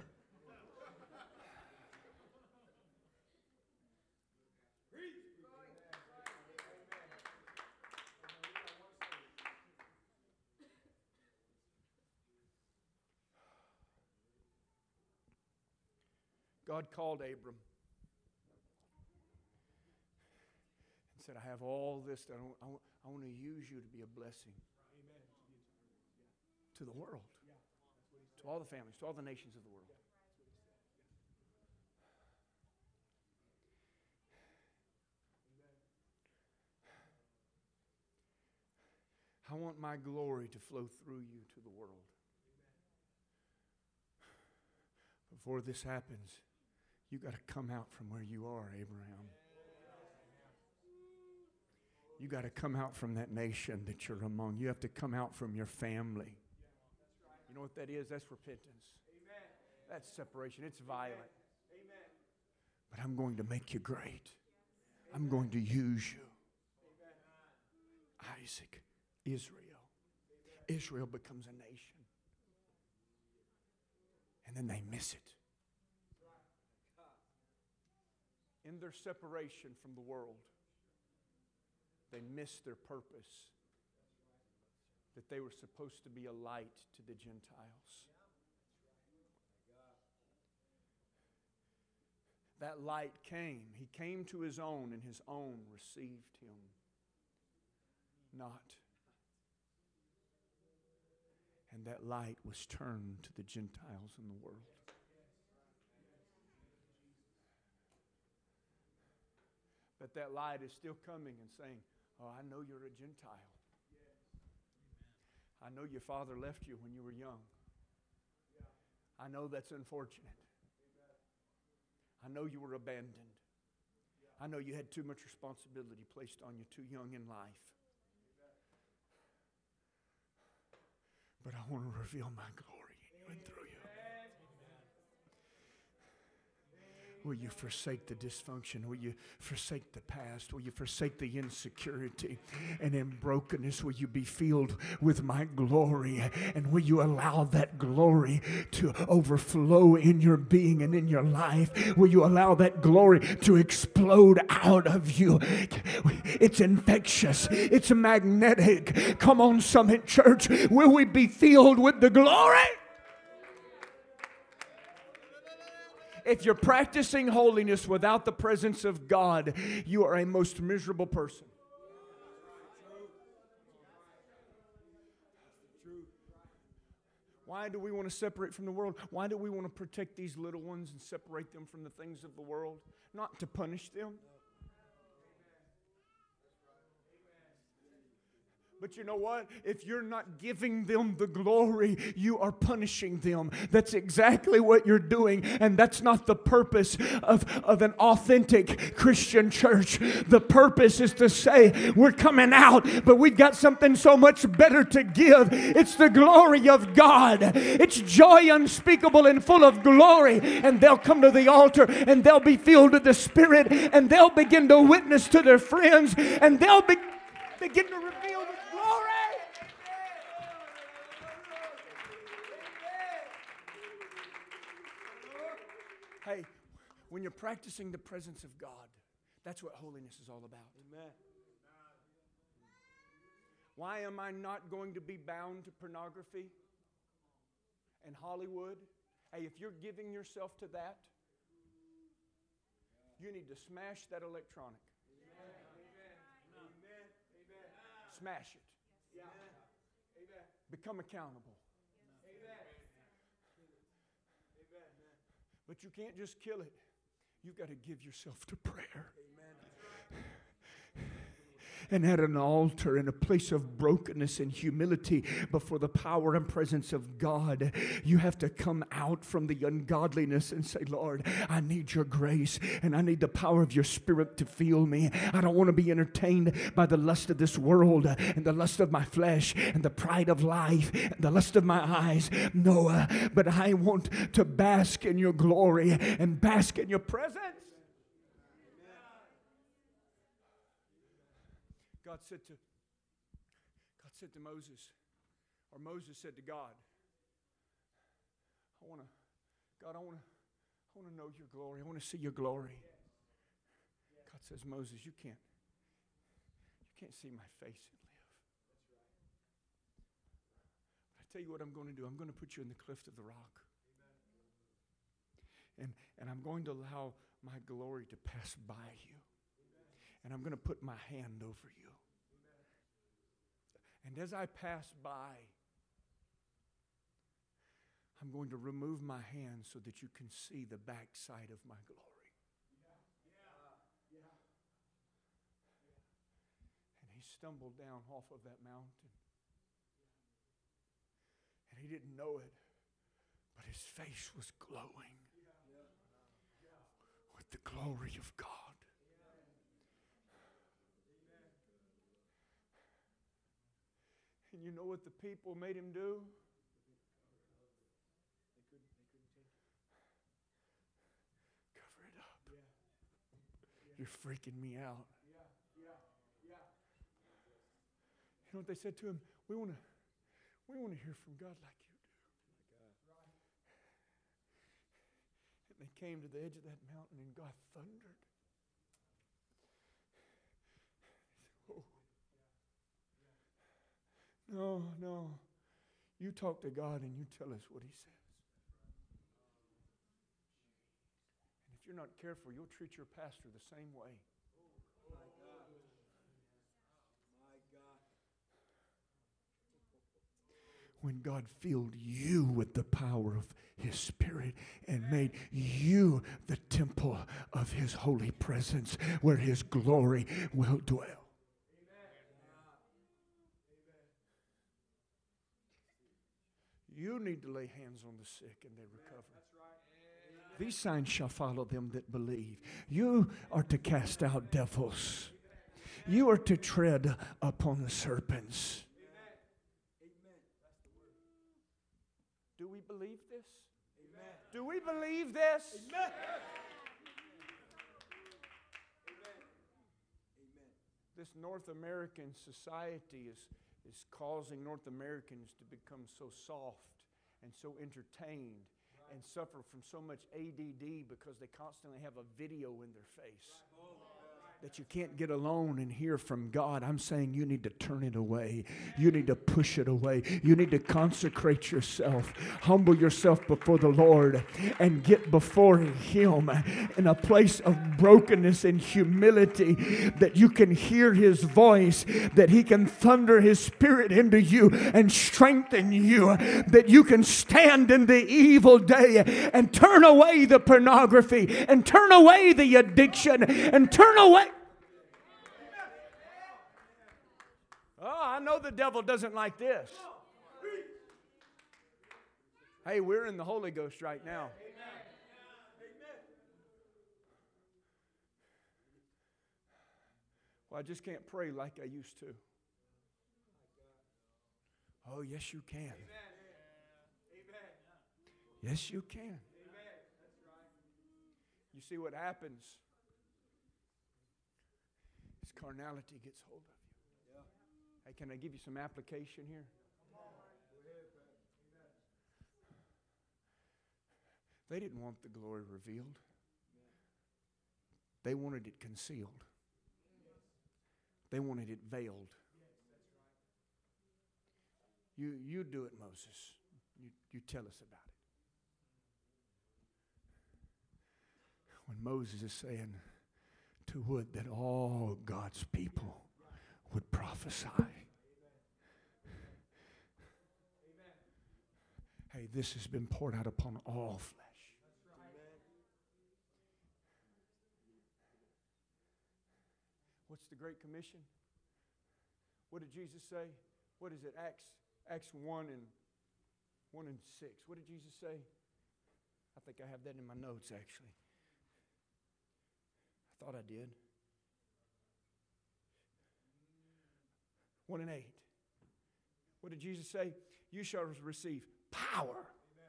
God called Abram and said, I have all this that I want to use you to be a blessing to the world, to all the families, to all the nations of the world. I want my glory to flow through you to the world. Before this happens, you got to come out from where you are, Abraham. You got to come out from that nation that you're among. You have to come out from your family. You know what that is? That's repentance. That's separation. It's violent. But I'm going to make you great. I'm going to use you. Isaac, Israel. Israel becomes a nation. And then they miss it. In their separation from the world, they miss their purpose, that they were supposed to be a light to the Gentiles. That light came. He came to His own, and His own received Him not. And that light was turned to the Gentiles in the world. But that light is still coming and saying, oh, I know you're a Gentile. I know your father left you when you were young. I know that's unfortunate. I know you were abandoned. I know you had too much responsibility placed on you too young in life. But I want to reveal my glory in you and through you. Will you forsake the dysfunction? Will you forsake the past? Will you forsake the insecurity? And in brokenness, will you be filled with my glory? And will you allow that glory to overflow in your being and in your life? Will you allow that glory to explode out of you? It's infectious. It's magnetic. Come on, Summit Church. Will we be filled with the glory? If you're practicing holiness without the presence of God, you are a most miserable person. Why do we want to separate from the world? Why do we want to protect these little ones and separate them from the things of the world? Not to punish them. But you know what? If you're not giving them the glory, you are punishing them. That's exactly what you're doing. And that's not the purpose of an authentic Christian church. The purpose is to say, we're coming out, but we've got something so much better to give. It's the glory of God. It's joy unspeakable and full of glory. And they'll come to the altar and they'll be filled with the Spirit and they'll begin to witness to their friends and they'll begin to reveal the glory. Hey, when you're practicing the presence of God, that's what holiness is all about. Amen. Why am I not going to be bound to pornography and Hollywood? Hey, if you're giving yourself to that, you need to smash that electronic. Smash it. Become accountable. But you can't just kill it. You've got to give yourself to prayer. And at an altar, in a place of brokenness and humility before the power and presence of God, you have to come out from the ungodliness and say, Lord, I need your grace and I need the power of your Spirit to fill me. I don't want to be entertained by the lust of this world and the lust of my flesh and the pride of life and the lust of my eyes. No, but I want to bask in your glory and bask in your presence. God said to Moses, or Moses said to God, I want to know your glory. I want to see your glory. God says, Moses, you can't see my face and live. But I tell you what I'm going to do. I'm going to put you in the cleft of the rock. And I'm going to allow my glory to pass by you. And I'm going to put my hand over you. And as I pass by, I'm going to remove my hand so that you can see the backside of my glory. And he stumbled down off of that mountain. And he didn't know it, but his face was glowing with the glory of God. And you know what the people made him do? Cover it up. You're freaking me out. You know what they said to him? We want to hear from God like you do. And they came to the edge of that mountain and God thundered. No. You talk to God and you tell us what he says. And if you're not careful, you'll treat your pastor the same way. When God filled you with the power of his Spirit and made you the temple of his holy presence where his glory will dwell. You need to lay hands on the sick and they recover. These signs shall follow them that believe. You are to cast out devils. You are to tread upon the serpents. Do we believe this? Do we believe this? This North American society is causing North Americans to become so soft and so entertained and suffer from so much ADD because they constantly have a video in their face. That you can't get alone and hear from God. I'm saying you need to turn it away. You need to push it away. You need to consecrate yourself. Humble yourself before the Lord and get before Him in a place of brokenness and humility, that you can hear His voice, that He can thunder His Spirit into you and strengthen you, that you can stand in the evil day and turn away the pornography and turn away the addiction and turn away. Oh, I know the devil doesn't like this. Hey, we're in the Holy Ghost right now. Well, I just can't pray like I used to. Oh, yes, you can. Yes, you can. You see what happens? Is carnality gets hold of you. Hey, can I give you some application here? They didn't want the glory revealed. They wanted it concealed. They wanted it veiled. You do it, Moses. You tell us about it. When Moses is saying, to would that all God's people would prophesy. Hey, this has been poured out upon all flesh. What's the Great Commission? What did Jesus say? What is it? Acts 1 and 6. What did Jesus say? I think I have that in my notes, actually. I thought I did. 1 and 8. What did Jesus say? You shall receive power.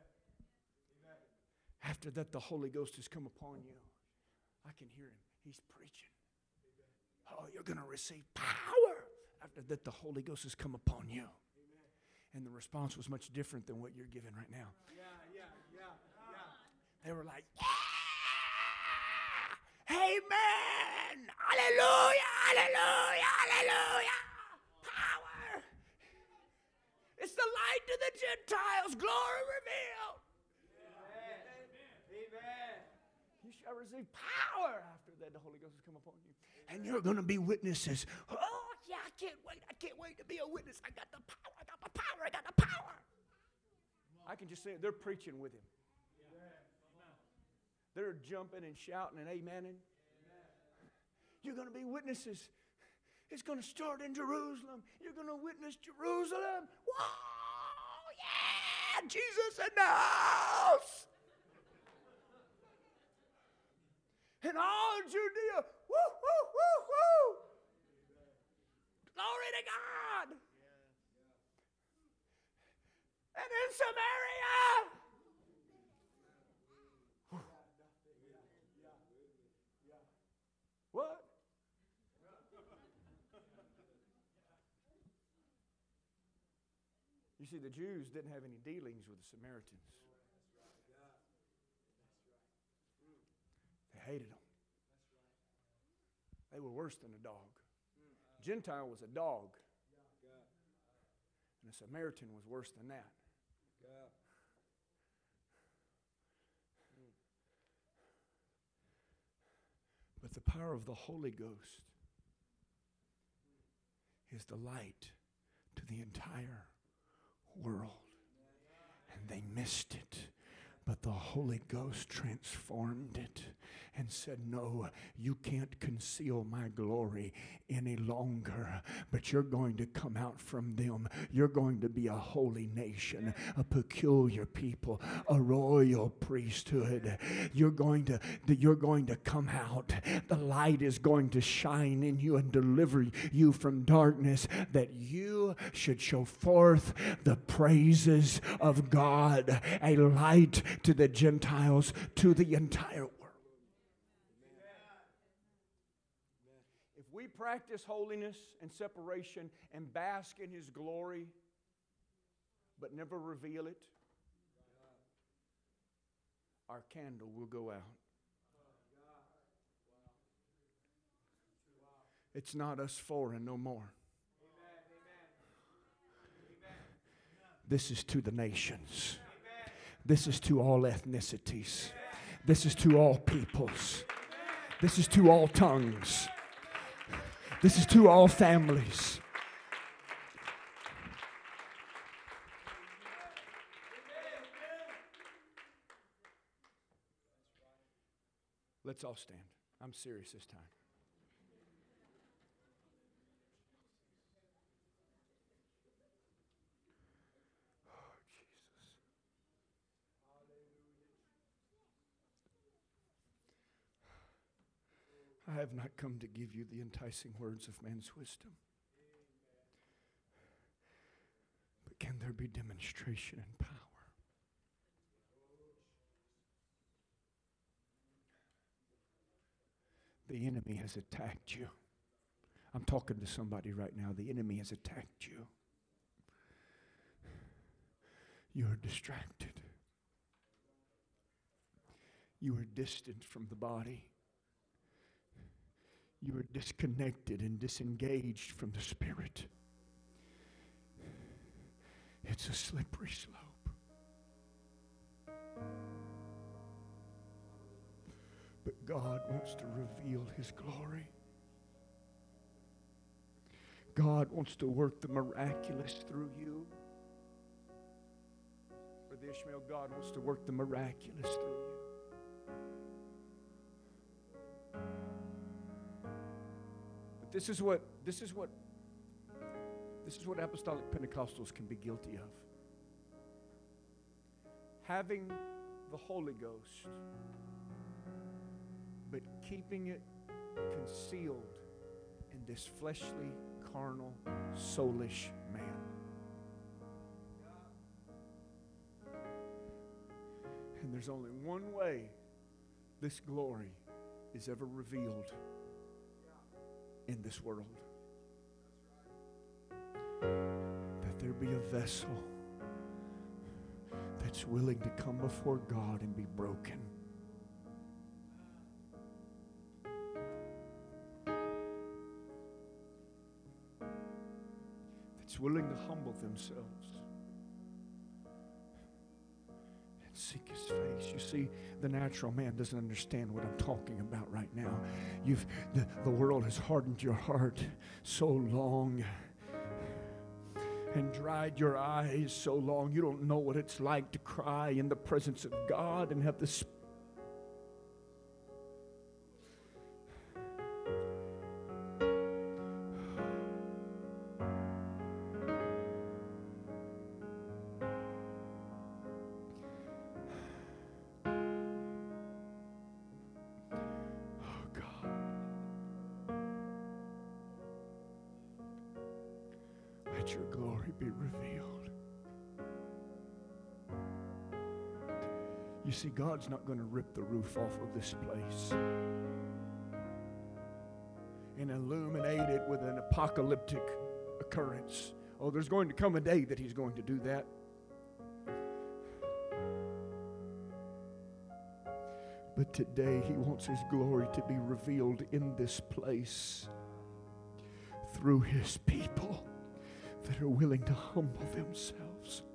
After that, the Holy Ghost has come upon you. I can hear him. He's preaching. Oh, you're going to receive power. After that, the Holy Ghost has come upon you. And the response was much different than what you're giving right now. They were like, yeah! Amen! Hallelujah! Hallelujah! Hallelujah! Power! It's the light to the Gentiles. Glory revealed. Amen. You shall receive power. After that, the Holy Ghost has come upon you. And you're going to be witnesses. Oh, yeah, I can't wait. I can't wait to be a witness. I got the power. I got the power. I got the power. I can just say it. They're preaching with him. They're jumping and shouting and amening. You're going to be witnesses. It's going to start in Jerusalem. You're going to witness Jerusalem. Whoa, yeah, Jesus in the house. And all Judea, woo, woo, woo, woo. Glory to God. And in Samaria. What? You see, the Jews didn't have any dealings with the Samaritans. They hated them. They were worse than a dog. Gentile was a dog. And a Samaritan was worse than that. But the power of the Holy Ghost is the light to the entire world. And they missed it. But the Holy Ghost transformed it and said, no, you can't conceal my glory any longer, but you're going to come out from them. You're going to be a holy nation, a peculiar people, a royal priesthood. You're going to come out. The light is going to shine in you and deliver you from darkness, that you should show forth the praises of God, a light to the Gentiles, to the entire world. If we practice holiness and separation and bask in His glory, but never reveal it, our candle will go out. It's not us four and no more. This is to the nations. This is to all ethnicities. This is to all peoples. This is to all tongues. This is to all families. Let's all stand. I'm serious this time. I have not come to give you the enticing words of man's wisdom. But can there be demonstration and power? The enemy has attacked you. I'm talking to somebody right now. The enemy has attacked you. You are distracted. You are distant from the body. You are disconnected and disengaged from the Spirit. It's a slippery slope. But God wants to reveal His glory. God wants to work the miraculous through you. Brother Ishmael, God wants to work the miraculous through you. This is what apostolic Pentecostals can be guilty of. Having the Holy Ghost, but keeping it concealed in this fleshly, carnal, soulish man. And there's only one way this glory is ever revealed in this world. That there be a vessel that's willing to come before God and be broken. That's willing to humble themselves and seek His face. You see, the natural man doesn't understand what I'm talking about right now. The world has hardened your heart so long and dried your eyes so long. You don't know what it's like to cry in the presence of God and have the Spirit. Let your glory be revealed. You see, God's not going to rip the roof off of this place and illuminate it with an apocalyptic occurrence. Oh, there's going to come a day that He's going to do that. But today He wants His glory to be revealed in this place through His people that are willing to humble themselves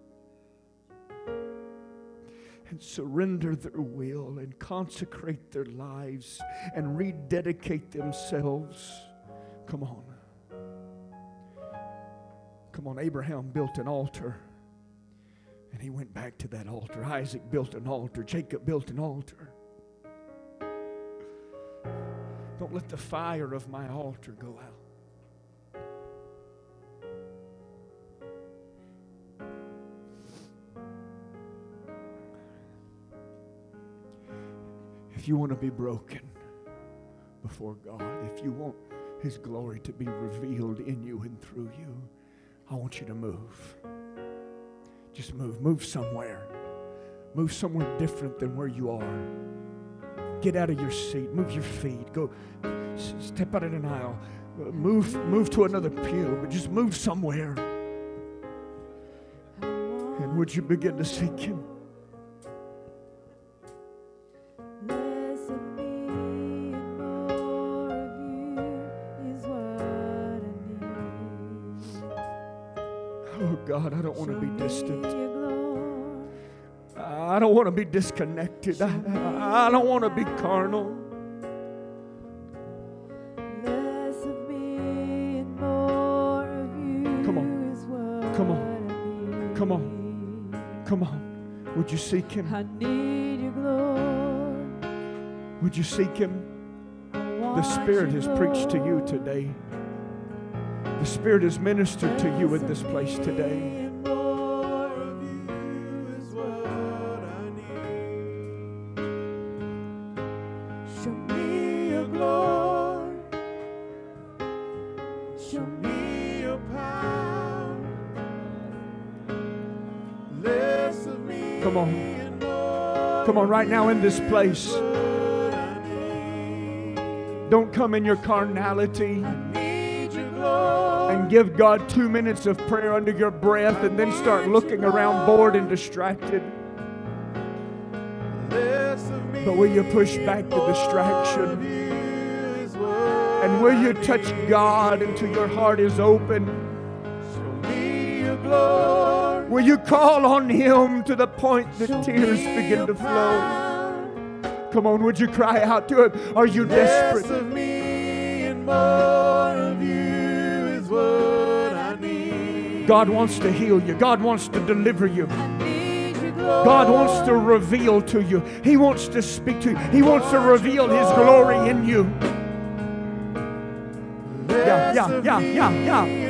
and surrender their will and consecrate their lives and rededicate themselves. Come on. Come on, Abraham built an altar and he went back to that altar. Isaac built an altar. Jacob built an altar. Don't let the fire of my altar go out. If you want to be broken before God, if you want His glory to be revealed in you and through you, I want you to move. Just move. Move somewhere. Move somewhere different than where you are. Get out of your seat. Move your feet. Go step out in an aisle. Move to another pew, but just move somewhere. And would you begin to seek Him? Oh God, I don't want to be distant. I don't want to be disconnected. I don't want to be carnal. Come on. Would you seek Him? I need your glory. Would you seek Him? The Spirit has preached to you today. The Spirit has ministered to you in this place today. Show me your glory. Show me your power. Less of me. Come on. Come on, right now in this place. Don't come in your carnality and give God 2 minutes of prayer under your breath and then start looking around bored and distracted. But will you push back the distraction? And will you touch God until your heart is open? Will you call on Him to the point that tears begin to flow? Come on, would you cry out to Him? Are you desperate? Less of me and more of you is what I need. God wants to heal you. God wants to deliver you. God wants to reveal to you. He wants to speak to you. He wants to reveal His glory in you. Yeah.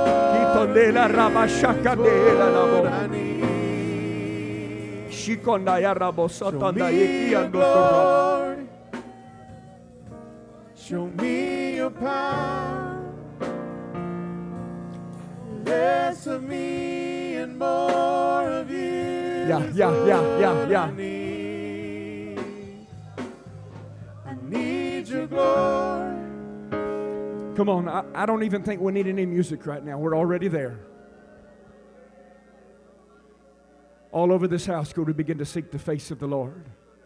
Show me your power. Less of me and more of you. Yeah. I need your glory. Come on, I don't even think we need any music right now. We're already there. All over this house, go to begin to seek the face of the Lord.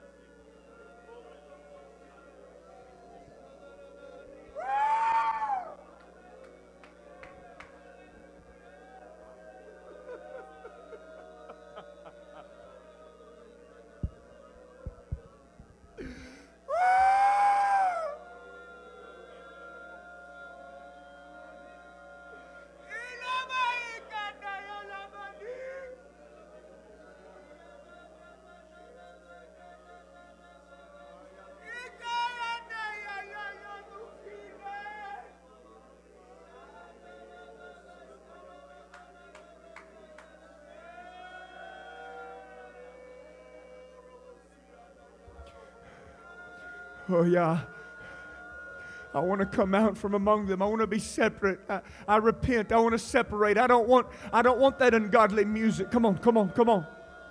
Oh yeah, I want to come out from among them. I want to be separate. I repent. I want to separate. I don't want that ungodly music. Come on. Come on,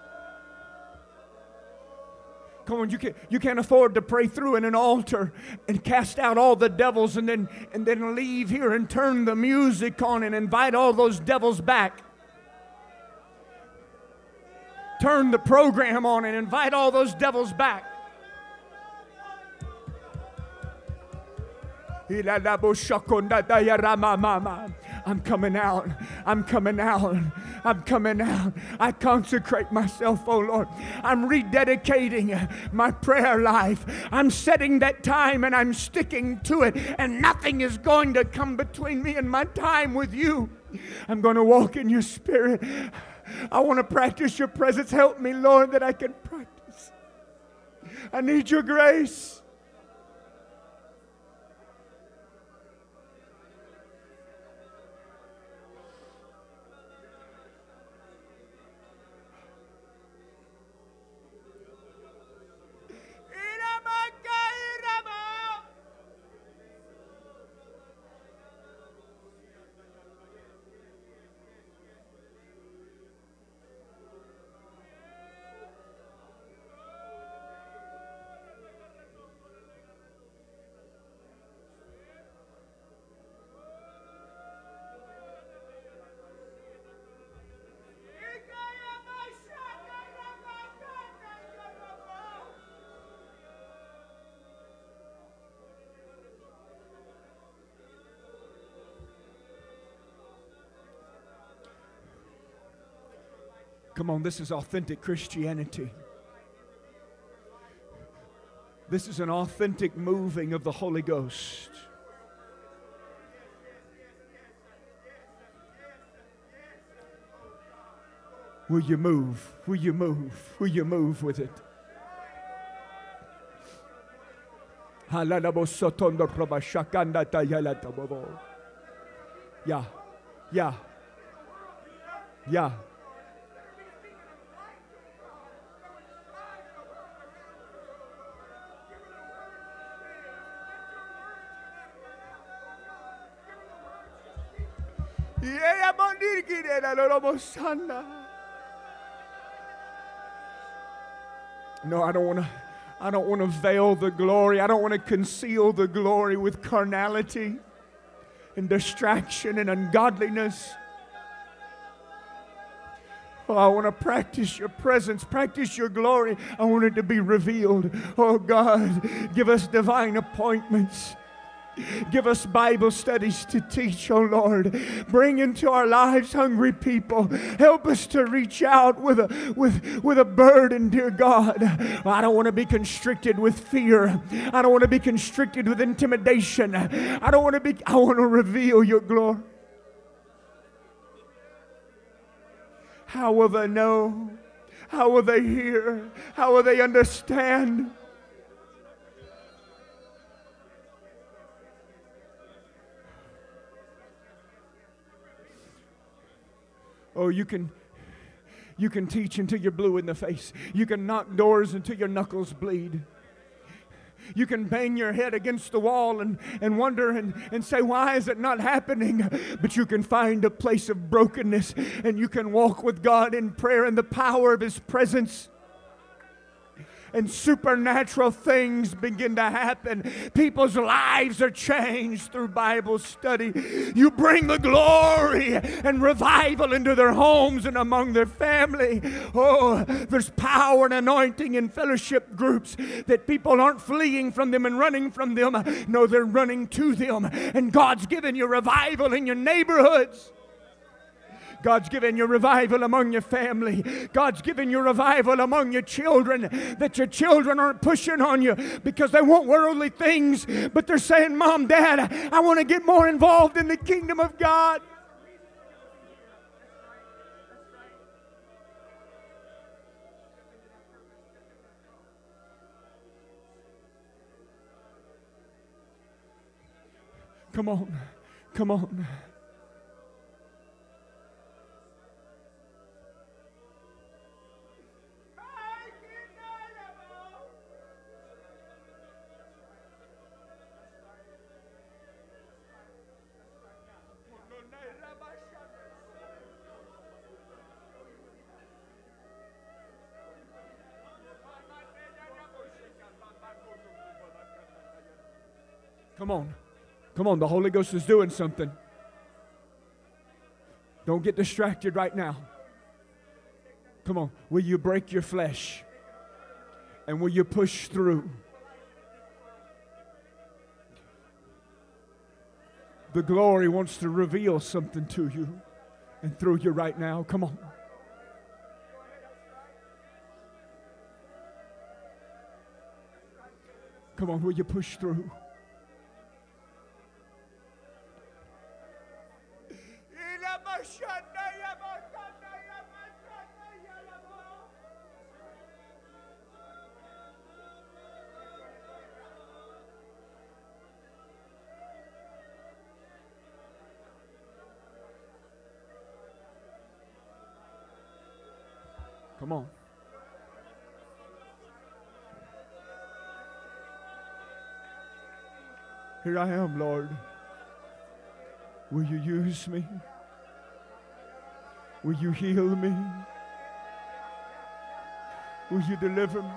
you can't afford to pray through in an altar and cast out all the devils and then leave here and turn the music on and invite all those devils back. Turn the program on and invite all those devils back. I'm coming out. I consecrate myself, oh Lord. I'm rededicating my prayer life. I'm setting that time and I'm sticking to it. And nothing is going to come between me and my time with you. I'm going to walk in your Spirit. I want to practice your presence. Help me, Lord, that I can practice. I need your grace. Come on, this is authentic Christianity. This is an authentic moving of the Holy Ghost. Will you move? Will you move? Will you move with it? Yeah. Yeah. Yeah. No, I don't want to veil the glory. I don't want to conceal the glory with carnality and distraction and ungodliness. Oh, I want to practice your presence, practice your glory. I want it to be revealed. Oh God, give us divine appointments. Give us Bible studies to teach, oh Lord. Bring into our lives hungry people. Help us to reach out with a burden, dear God. I don't want to be constricted with fear. I don't want to be constricted with intimidation. I want to reveal your glory. How will they know? How will they hear? How will they understand? Oh, you can teach until you're blue in the face. You can knock doors until your knuckles bleed. You can bang your head against the wall and wonder and say, why is it not happening? But you can find a place of brokenness and you can walk with God in prayer in the power of His presence. And supernatural things begin to happen. People's lives are changed through Bible study. You bring the glory and revival into their homes and among their family. Oh, there's power and anointing in fellowship groups that people aren't fleeing from them and running from them. No, they're running to them. And God's given you revival in your neighborhoods. God's given you revival among your family. God's given you revival among your children, that your children aren't pushing on you because they want worldly things, but they're saying, Mom, Dad, I want to get more involved in the kingdom of God. Come on, come on. Come on. Come on, the Holy Ghost is doing something. Don't get distracted right now. Come on, will you break your flesh? And will you push through? The glory wants to reveal something to you and through you right now. Come on. Come on, will you push through? Come on. Here I am, Lord. Will you use me? Will you heal me? Will you deliver me?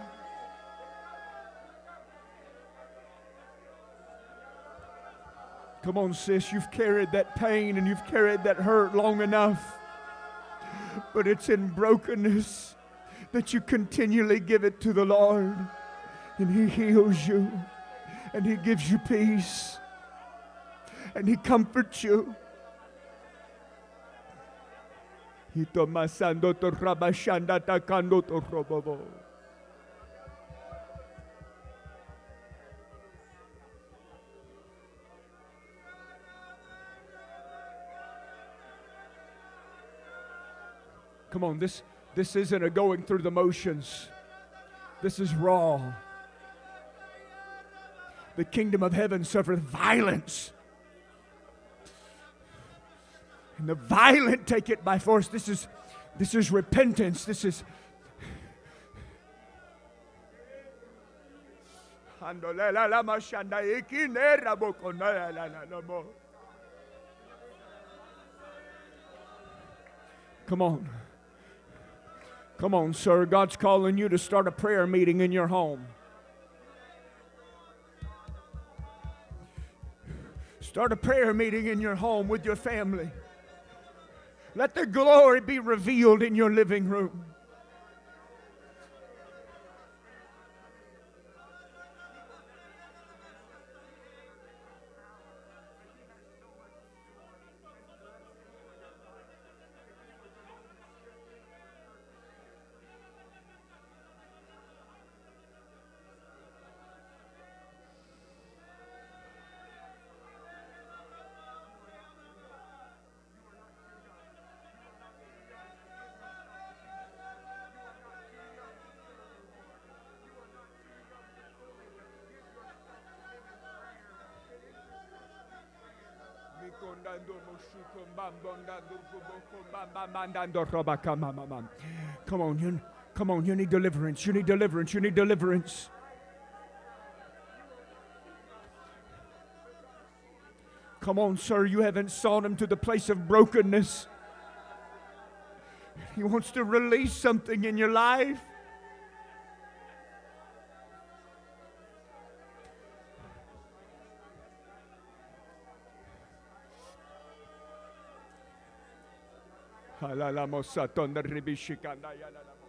Come on, sis, you've carried that pain and you've carried that hurt long enough. But it's in brokenness that you continually give it to the Lord. And He heals you. And He gives you peace. And He comforts you. Itomasando to rabashanda takando to robobo. Come on, this isn't a going through the motions. This is raw. The kingdom of heaven suffereth violence, and the violent take it by force. This is repentance. This is come on. Come on, sir. God's calling you to start a prayer meeting in your home. Start a prayer meeting in your home with your family. Let the glory be revealed in your living room. Come on, you need deliverance. You need deliverance. You need deliverance. Come on, sir, you haven't sought him to the place of brokenness. He wants to release something in your life. Halalamo satonda ribishikanda yalalamo.